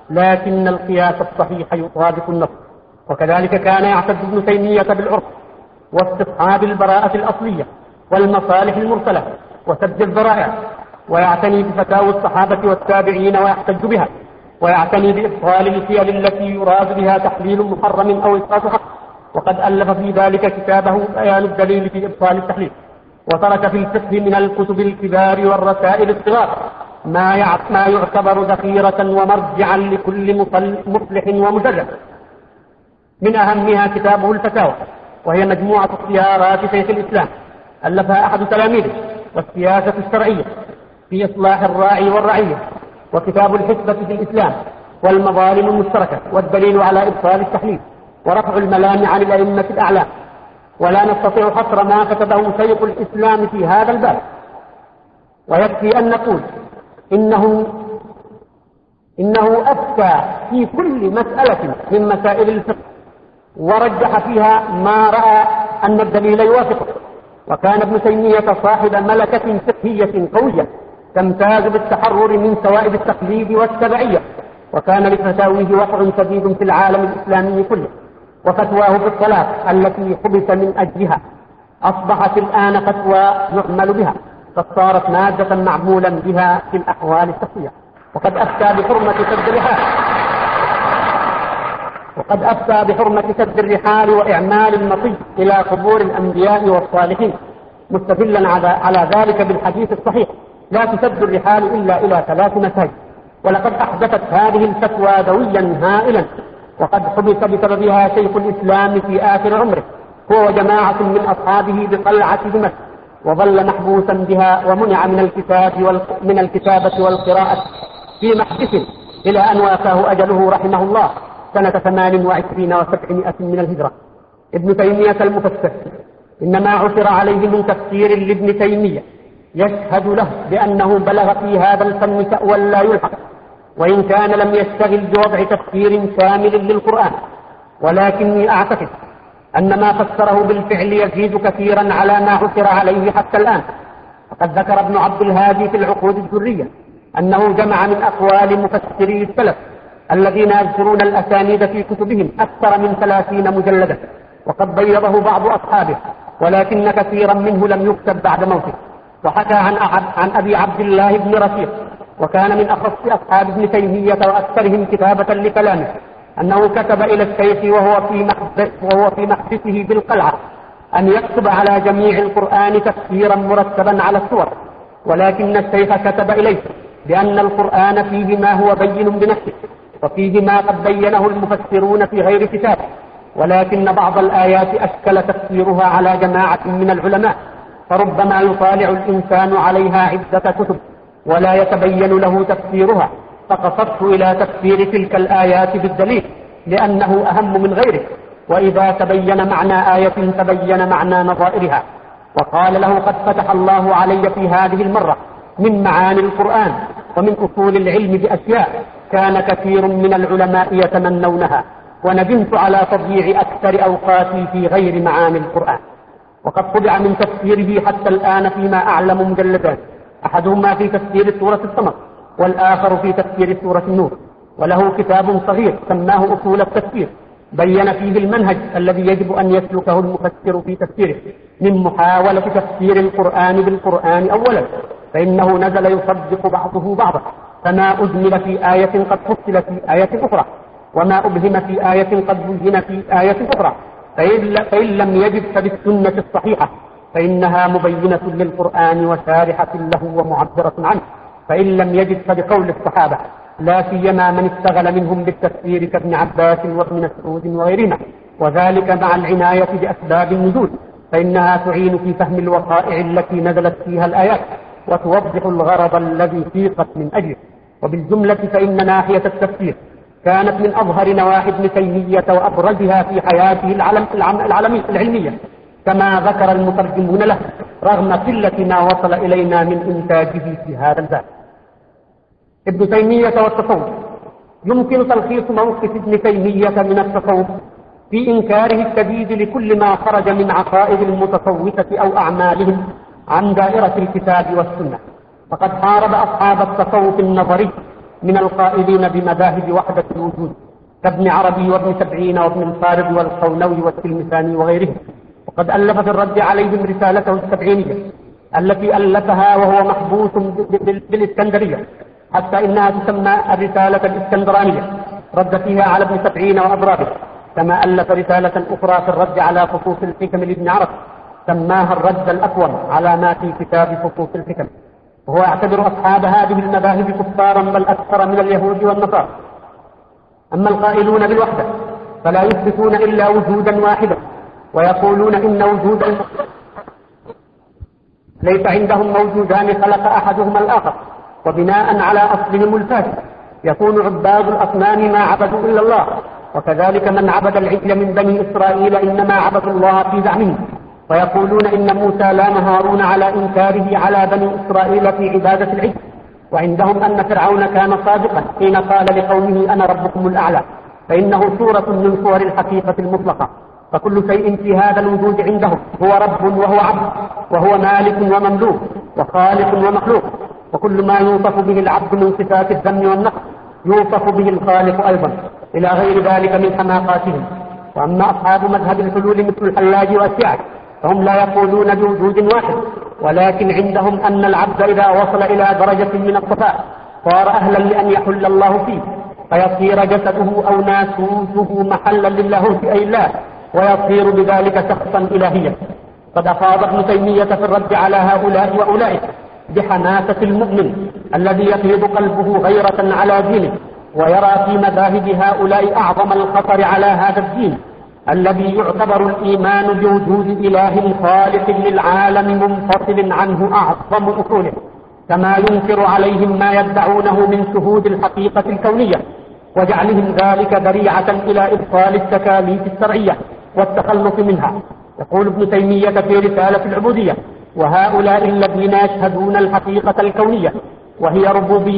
لكن القياس الصحيح يطابق النص. وكذلك كان يعتد ابن تيمية بالعرف واستصحاب البراءة الأصلية والمصالح المرسلة وسد الذرائع، ويعتني بفتاوى الصحابة والتابعين ويحتج بها، ويعتني بإبطال الحيل التي يراد بها تحليل محرم أو إسقاط حق، وقد ألف في ذلك كتابه بيان الدليل في إبطال التحليل. وترك في الفقه من الكتب الكبار والرسائل الصغار ما يعتبر ذخيرة ومرجعا لكل مصلح ومجرد. من أهمها كتابه الفتاوى، وهي مجموعة اختيارات شيخ الإسلام ألفها أحد تلاميذه، والسياسة الشرعية في إصلاح الراعي والرعية، وكتاب الحسبة في الإسلام، والمظالم المشتركة، والدليل على إبطال التحليل، ورفع الملام عن الأئمة الأعلام. ولا نستطيع حصر ما كتبه شيخ الإسلام في هذا الباب، ويكفي أن نقول إنه أفتى في كل مسألة من مسائل الفقه، ورجح فيها ما رأى أن الدليل يوافقه. وكان ابن تيمية صاحب ملكة فقهية قوية تمتاز بالتحرر من سوائد التقليد والتبعية، وكان لفتاويه وقع شديد في العالم الإسلامي كله. وفتواه في الصلاة التي حبس من أجلها أصبحت الآن فتوى يعمل بها، فصارت مادة معمولا بها في الأحوال الشخصية. وقد أفتى بحرمة سد الرحال وإعمال المطي إلى قبور الأنبياء والصالحين، مستدلا على ذلك بالحديث الصحيح: لا تسد الرحال إلا إلى 3 مساجد. ولقد أحدثت هذه الفتوى دويا هائلا، وقد حبس بسببها شيخ الإسلام في آخر عمره هو وجماعة من أصحابه بقلعة دمشق، وظل محبوسا بها ومنع من الكتابة والقراءة في محبس إلى أن وافاه أجله رحمه الله سنة 28 و700 من الهجرة. ابن تيمية المفسر إنما عثر عليه من تفسير لابن تيمية يشهد له بأنه بلغ في هذا الفن تأوى لا يلحق، وإن كان لم يشتغل بوضع تفسير كامل للقرآن. ولكني أعتقد أن ما فسره بالفعل يزيد كثيرا على ما عثر عليه حتى الآن. فقد ذكر ابن عبد الهادي في العقود الدرية أنه جمع من أقوال مفسري السلف الذين يذكرون الأسانيد في كتبهم أكثر من 30 مجلدا، وقد بيضه بعض أصحابه، ولكن كثيرا منه لم يكتب بعد موته. وحكى عن أبي عبد الله بن رفيق، وكان من أخص أصحاب ابن تيمية وأكثرهم كتابة لكلامه، أنه كتب إلى الشيخ وهو في محبسه بالقلعة أن يكتب على جميع القرآن تفسيرا مرتبا على السور، ولكن الشيخ كتب إليه بأن القرآن فيه ما هو بين بنفسه، وفيه ما قد بينه المفسرون في غير كتاب، ولكن بعض الآيات أشكل تفسيرها على جماعة من العلماء، فربما يطالع الإنسان عليها عدة كتب ولا يتبين له تفسيرها، فقصدت إلى تفسير تلك الآيات بالدليل لأنه أهم من غيره، وإذا تبين معنى آية تبين معنى نظائرها. وقال له: قد فتح الله علي في هذه المرة من معاني القرآن ومن أصول العلم بأشياء كان كثير من العلماء يتمنونها، وندمت على تضييع أكثر أوقاتي في غير معاني القرآن. وقد طبع من تفسيره حتى الآن فيما أعلم مجلدان، أحدهما في تفسير سورة القمر، والآخر في تفسير سورة النور. وله كتاب صغير سماه أصول التفسير، بين فيه المنهج الذي يجب أن يسلكه المفسر في تفسيره، من محاولة تفسير القرآن بالقرآن أولا، فإنه نزل يصدق بعضه بعضا، فما أجمل في آية قد فصل في آية أخرى، وما أبهم في آية قد بين في آية أخرى، فإن لم يجد فبالسنة الصحيحة، فإنها مبينة للقرآن وشارحة له ومعبرة عنه، فإن لم يجد فبقول الصحابة، لا سيما من اشتغل منهم بالتفسير كابن عباس وابن مسعود وغيرهما، وذلك مع العناية بأسباب النزول، فإنها تعين في فهم الوقائع التي نزلت فيها الآيات، وتوضح الغرض الذي سيقت من أجله. وبالجملة فإن ناحية التفسير كانت من أظهر نواحي ابن تيمية وأبرزها في حياته العلمية، كما ذكر المترجمون له، رغم قلة ما وصل إلينا من إنتاجه في هذا الباب. ابن تيمية والتصوف. يمكن تلخيص موقف ابن تيمية من التصوف في إنكاره الشديد لكل ما خرج من عقائد المتصوفة أو أعمالهم عن دائرة الكتاب والسنة. فقد حارب أصحاب التصوف النظري من القائلين بمذاهب وحدة الوجود كابن عربي وابن سبعين وابن الفارض والقونوي والتلمساني وغيرهم، وقد ألف في الرد عليهم رسالته السبعينية التي ألفها وهو محبوس بالإسكندرية، حتى إنها تسمى الرسالة الإسكندرانية، رد فيها على ابن سبعين وأضرابه. كما ألف رسالة أخرى في الرد على فصوص الحكم لابن عرب سماها الرد الأقوم على ما في كتاب فصوص الحكم. وهو يعتبر أصحاب هذه المذاهب كفارا بل أكثر من اليهود والنصارى. أما القائلون بالوحدة فلا يثبتون إلا وجودا واحدا، ويقولون إن وجود ليس عندهم موجودان خلق أحدهما الآخر، وبناء على أصلهم الفاسد يكون عباد الأصنام ما عبدوا إلا الله، وكذلك من عبد العجل من بني إسرائيل إنما عبدوا الله في زعمهم. ويقولون إن موسى لام هارون على إنكاره على بني إسرائيل في عبادة العجل، وعندهم أن فرعون كان صادقا حين قال لقومه أنا ربكم الأعلى، فإنه صورة من صور الحقيقة المطلقة. فكل شيء في هذا الوجود عندهم هو رب وهو عبد، وهو مالك ومملوك وخالق ومخلوق، وكل ما يوصف به العبد من صفات الذم والنقص يوصف به الخالق أيضا، إلى غير ذلك من حماقاتهم. وأما أصحاب مذهب الحلول مثل الحلاج وأشياعه فهم لا يقولون بوجود واحد، ولكن عندهم أن العبد إذا وصل إلى درجة من الصفاء صار أهلا لأن يحل الله فيه، فيصير جسده أو ناسوته محلا للاهوت أي الله، ويصير بذلك شخصا إلهيا. قد أفاض ابن تيمية في الرد على هؤلاء وأولئك بحماسة المؤمن الذي يفيض قلبه غيرة على دينه، ويرى في مذاهب هؤلاء أعظم الخطر على هذا الدين الذي يعتبر الإيمان بوجود إله خالق للعالم منفصل عنه أعظم أصوله، كما ينكر عليهم ما يدعونه من شهود الحقيقة الكونية وجعلهم ذلك ذريعة إلى إبطال التكاليف الشرعية والتخلص منها. يقول ابن تيمية في رسالة العبودية: وهؤلاء الذين يشهدون الحقيقة الكونية وهي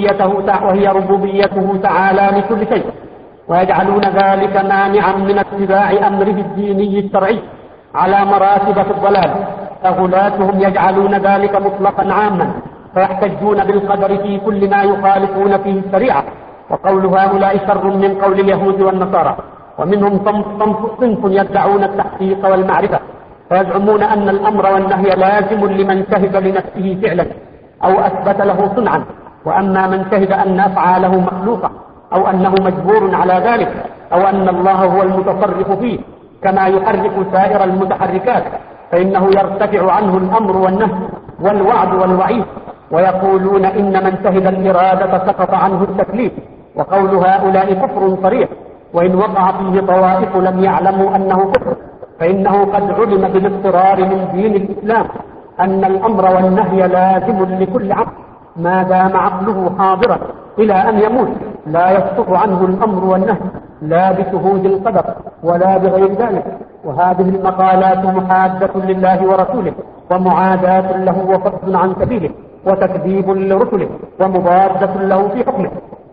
ربوبيته تعالى لكل شيء، ويجعلون ذلك مانعا من اتباع أمره الديني الشرعي على مراتب في الضلال، فغلاتهم يجعلون ذلك مطلقا عاما، فيحتجون بالقدر في كل ما يخالفون فيه الشريعة. وقول هؤلاء شر من قول اليهود والنصارى. ومنهم صنف يدعون التحقيق والمعرفة، فيزعمون أن الأمر والنهي لازم لمن شهد لنفسه فعلا أو أثبت له صنعا، وأما من شهد أن أفعاله مخلوقة أو أنه مجبور على ذلك أو أن الله هو المتصرف فيه كما يحرك سائر المتحركات فإنه يرتفع عنه الأمر والنهي والوعد والوعيد. ويقولون إن من شهد الإرادة سقط عنه التكليف. وقول هؤلاء كفر صريح، وإن وقع فيه طوائف لم يعلموا أنه كفر، فإنه قد علم بالاضطرار من دين الإسلام أن الأمر والنهي لازم لكل عبد ما دام عقله حاضرا إلى أن يموت، لا يسقط عنه الأمر والنهي لا بشهود القدر ولا بغير ذلك. وهذه المقالات محادة لله ورسوله ومعاداة له وفصل عن سبيله وتكذيب لرسله ومضادة له في حكمه.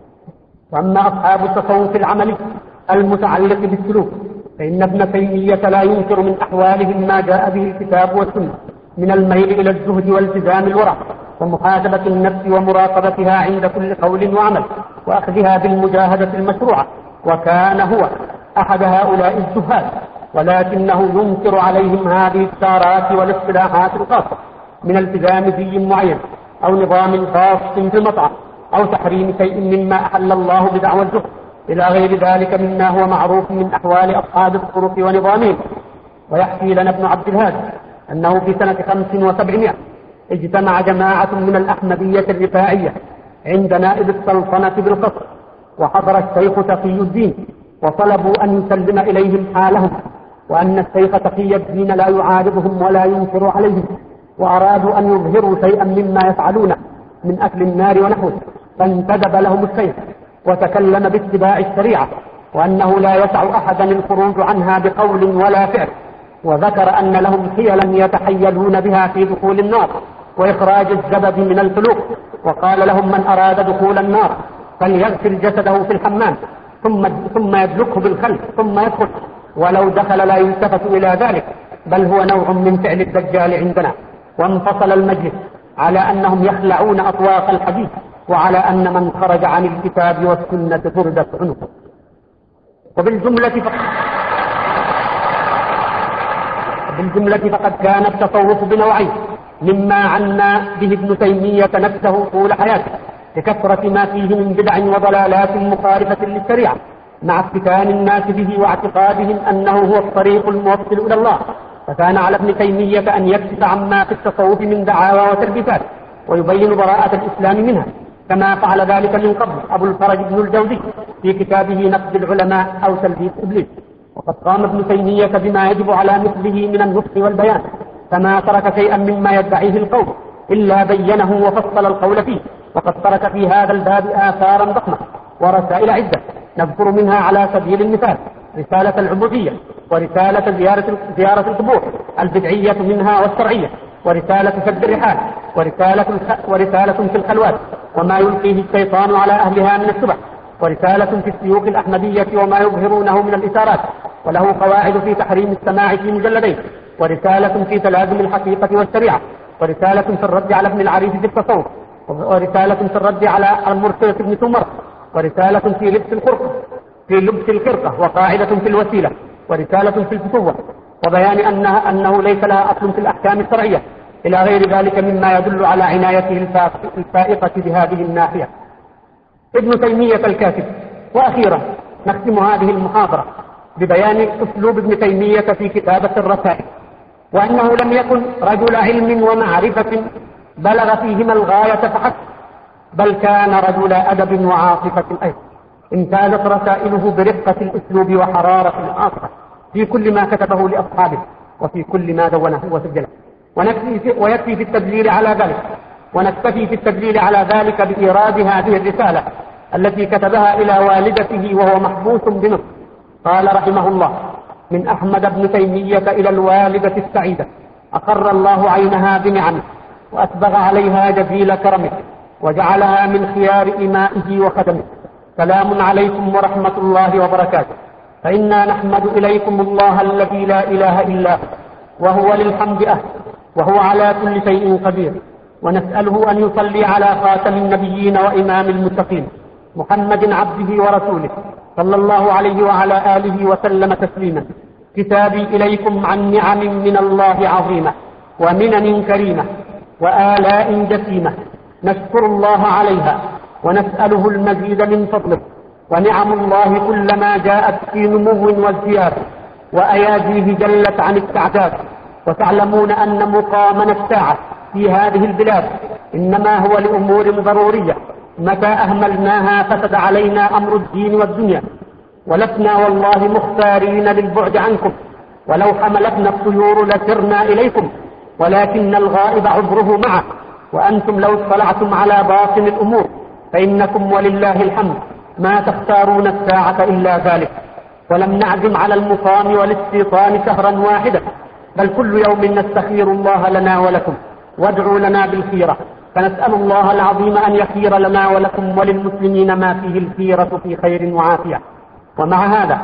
وأما أصحاب التصوف العملي المتعلق بالسلوك فإن ابن تيمية لا ينكر من أحوالهم ما جاء به الكتاب والسنة من الميل إلى الزهد والتزام الورع ومحاسبة النفس ومراقبتها عند كل قول وعمل وأخذها بالمجاهدة المشروعة، وكان هو أحد هؤلاء الزهاد، ولكنه ينكر عليهم هذه الشارات والاصطلاحات الخاصة من التزام دين معين أو نظام خاص في المطعم أو تحريم شيء مما أحل الله بدعوى الزهد إلى غير ذلك مما هو معروف من أحوال أصحاب الطرق ونظامهم. ويحكي لنا ابن عبد الهادي أنه في سنة 500 اجتمع جماعة من الأحمدية الرفاعية عند نائب السلطنة بالقصر، وحضر الشيخ تقي الدين وطلبوا أن يسلم إليهم حالهم، وأن الشيخ تقي الدين لا يعارضهم ولا ينكر عليهم، وأرادوا أن يظهروا شيئا مما يفعلونه من أكل النار ونحوه، فانتدب لهم الشيخ وتكلم باتباع الشريعة وأنه لا يسع أحدا الخروج عنها بقول ولا فعل، وذكر أن لهم حيلا يتحيلون بها في دخول النار وإخراج الزبد من الفلوق، وقال لهم من أراد دخول النار فليغسل جسده في الحمام ثم يدلكه بالخلف ثم يدخل، ولو دخل لا يلتفت إلى ذلك، بل هو نوع من فعل الدجال عندنا. وانفصل المجلس على أنهم يخلعون أطواق الحديث وعلى أن من خرج عن الكتاب والسنة فردت عنقه. بالجملة فقد كان التصوف بنوعين، مما عنا به ابن تيمية نفسه طول حياته لكثرة ما فيه من بدع وضلالات مخالفة للشريعة، مع افتتان الناس به واعتقادهم أنه هو الطريق الموصل إلى الله. فكان على ابن تيمية أن يكشف عما في التصوف من دعاوى وتلبيسات ويبين براءة الإسلام منها، كما فعل ذلك من قبل أبو الفرج بن الجوزي في كتابه نقد العلماء أو تلبيس إبليس. وقد قام ابن تيمية بما يجب على مثله من النصح والبيان، فما ترك شيئا مما يدعيه القول إلا بينه وفصل القول فيه. وقد ترك في هذا الباب آثارا ضخمة ورسائل عدة، نذكر منها على سبيل المثال رسالة العبودية، ورسالة زيارة القبور البدعية منها والشرعية، ورسالة سد الرحال، ورسالة في الخلوات وما يلقيه الشيطان على أهلها من الشبه، ورسالة في السيوف الأحمدية وما يظهرونه من الإشارات، وله قواعد في تحريم السماع في مجلدين، ورسالة في تلازم الحقيقة والشريعة، ورسالة في الرد على ابن العريف في التصوف، ورسالة في الرد على المرسل بن سمر، ورسالة في لبس الخرقة وقاعدة في الوسيلة، ورسالة في الفتوة وبيان أنه ليس لها أصل في الأحكام الشرعية، إلى غير ذلك مما يدل على عنايته الفائقة بهذه الناحية. ابن تيمية الكاتب. وأخيرا نختم هذه المحاضرة ببيان أسلوب ابن تيمية في كتابة الرسائل، وأنه لم يكن رجل علم ومعرفة بلغ فيهما الغاية فحسب، بل كان رجل أدب وعاطفة أيضا. امتازت رسائله برقة الأسلوب وحرارة العاطفة في كل ما كتبه لأصحابه وفي كل ما دونه وسجله، ونكتفي في التدليل على ذلك بإيراد هذه الرسالة التي كتبها إلى والدته وهو محبوس بمصر. قال رحمه الله: من أحمد بن تيمية إلى الوالدة السعيدة، أقر الله عينها بنعمه وأسبغ عليها جزيل كرمه وجعلها من خيار إمائه وخدمه. سلام عليكم ورحمة الله وبركاته. فإنا نحمد إليكم الله الذي لا إله إلا هو، وهو للحمد أهل، وهو على كل شيء قدير، ونسأله أن يصلي على خاتم النبيين وإمام المتقين محمد عبده ورسوله صلى الله عليه وعلى آله وسلم تسليما. كتابي إليكم عن نعم من الله عظيمة ومنن كريمة وآلاء جسيمة، نشكر الله عليها ونسأله المزيد من فضله. ونعم الله كلما جاءت في نمو وازدياد، وأياديه جلت عن التعداد. وتعلمون أن مقامنا الساعة في هذه البلاد إنما هو لأمور ضرورية، متى أهملناها فسد علينا أمر الدين والدنيا، ولسنا والله مختارين للبعد عنكم، ولو حملتنا الطيور لسرنا إليكم، ولكن الغائب عذره معه، وأنتم لو اطلعتم على باطن الأمور فإنكم ولله الحمد ما تختارون الساعة إلا ذلك. ولم نعزم على المقام والاستيطان شهرا واحدا، بل كل يوم نستخير الله لنا ولكم، وادعوا لنا بالخيرة، فنسأل الله العظيم أن يخير لنا ولكم وللمسلمين ما فيه الخيرة في خير وعافية. ومع هذا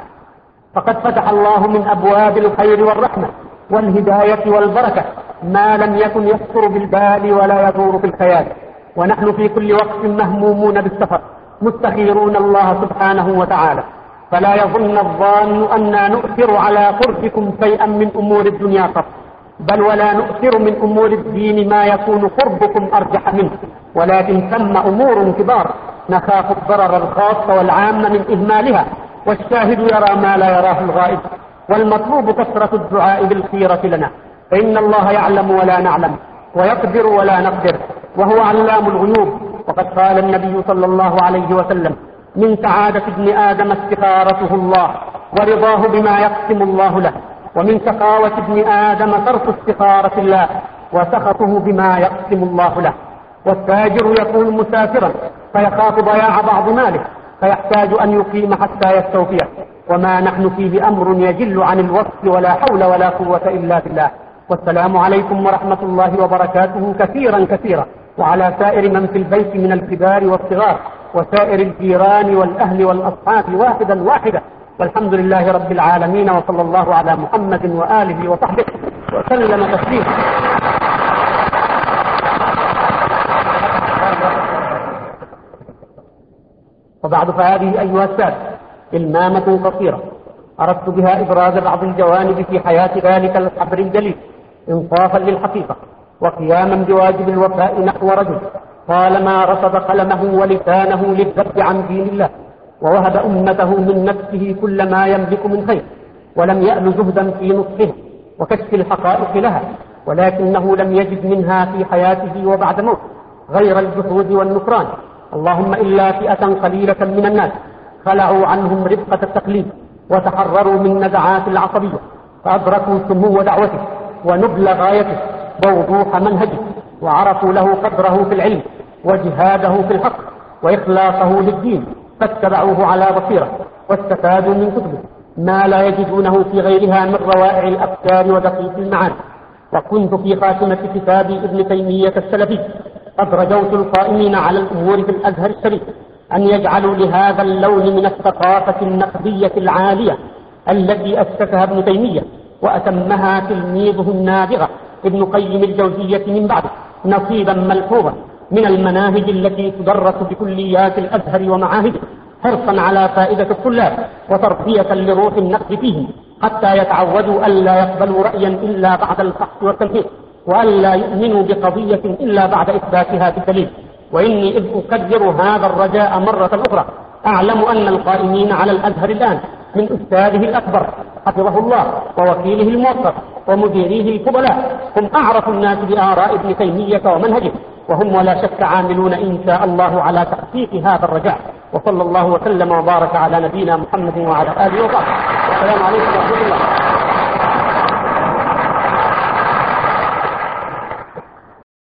فقد فتح الله من أبواب الخير والرحمة والهداية والبركة ما لم يكن يخطر بالبال ولا يدور في الخيال، ونحن في كل وقت مهمومون بالسفر مستخيرون الله سبحانه وتعالى. فلا يظن الظان أننا نؤثر على قربكم شيئا من أمور الدنيا قط، بل ولا نؤثر من أمور الدين ما يكون قربكم أرجح منه، ولكن ثم أمور كبار نخاف الضرر الخاص والعام من إهمالها، والشاهد يرى ما لا يراه الغائب، والمطلوب كثرة الدعاء بالخيرة لنا، فإن الله يعلم ولا نعلم، ويقدر ولا نقدر، وهو علام الغيوب. وقد قال النبي صلى الله عليه وسلم: من سعادة ابن آدم استخارته الله ورضاه بما يقسم الله له، ومن شقاوة ابن آدم ترك استخارة الله وسخطه بما يقسم الله له. والتاجر يكون مسافرا فيخاف ضياع بعض ماله فيحتاج أن يقيم حتى يستوفيه، وما نحن فيه أمر يجل عن الوصف، ولا حول ولا قوة إلا بالله. والسلام عليكم ورحمة الله وبركاته كثيرا كثيرا، وعلى سائر من في البيت من الكبار والصغار، وسائر الجيران والأهل والأصحاب واحدا واحدا، والحمد لله رب العالمين، وصلى الله على محمد وآله وصحبه وسلم تسليما. وبعد، فهذه أيها السادة إلمامة قصيرة أردت بها إبراز بعض الجوانب في حياة ذلك الحبر الجليل إنصافا للحقيقة وقياما بواجب الوفاء نحو رجل طالما رصد قلمه ولسانه للذب عن دين الله، ووهب أمته من نفسه كل ما يملك من خير، ولم يأل جهدا في نصحه وكشف الحقائق لها، ولكنه لم يجد منها في حياته وبعد موته غير الجحود والنكران، اللهم إلا فئة قليلة من الناس خلعوا عنهم رفقة التقليد وتحرروا من نزعات العصبية، فأدركوا سمو دعوته ونبل غايته ووضوح منهجه، وعرفوا له قدره في العلم وجهاده في الحق وإخلاصه للدين، فاتبعوه على بصيرة واستفادوا من كتبه ما لا يجدونه في غيرها من روائع الأفكار ودقيق المعاني. وكنت في خاتمة كتاب ابن تيمية السلفي قد رجوت القائمين على الأمور في الأزهر الشريف أن يجعلوا لهذا اللون من الثقافة النقدية العالية التي أسسها ابن تيمية وأتمها تلميذه النابغة ابن قيم الجوزية من بعده نصيبا ملحوظا من المناهج التي تدرس بكليات الأزهر ومعاهده، حرصا على فائدة الطلاب وتربية لروح النقد فيهم، حتى يتعودوا ألا يقبلوا رأيا إلا بعد الفحص والتمحيص، وألا يؤمنوا بقضية إلا بعد إثباتها بالدليل. وإني إذ أكرر هذا الرجاء مرة أخرى أعلم أن القائمين على الأزهر الآن من أستاذه الأكبر حفظه الله ووكيله الموفق ومديريه الفضلاء هم أعرف الناس بآراء ابن تيمية ومنهجه، وهم ولا شك عاملون إن شاء الله على تحقيق هذا الرجاء. وصلى الله وسلم وبارك على نبينا محمد وعلى آله وصحبه. والسلام عليكم ورحمة الله.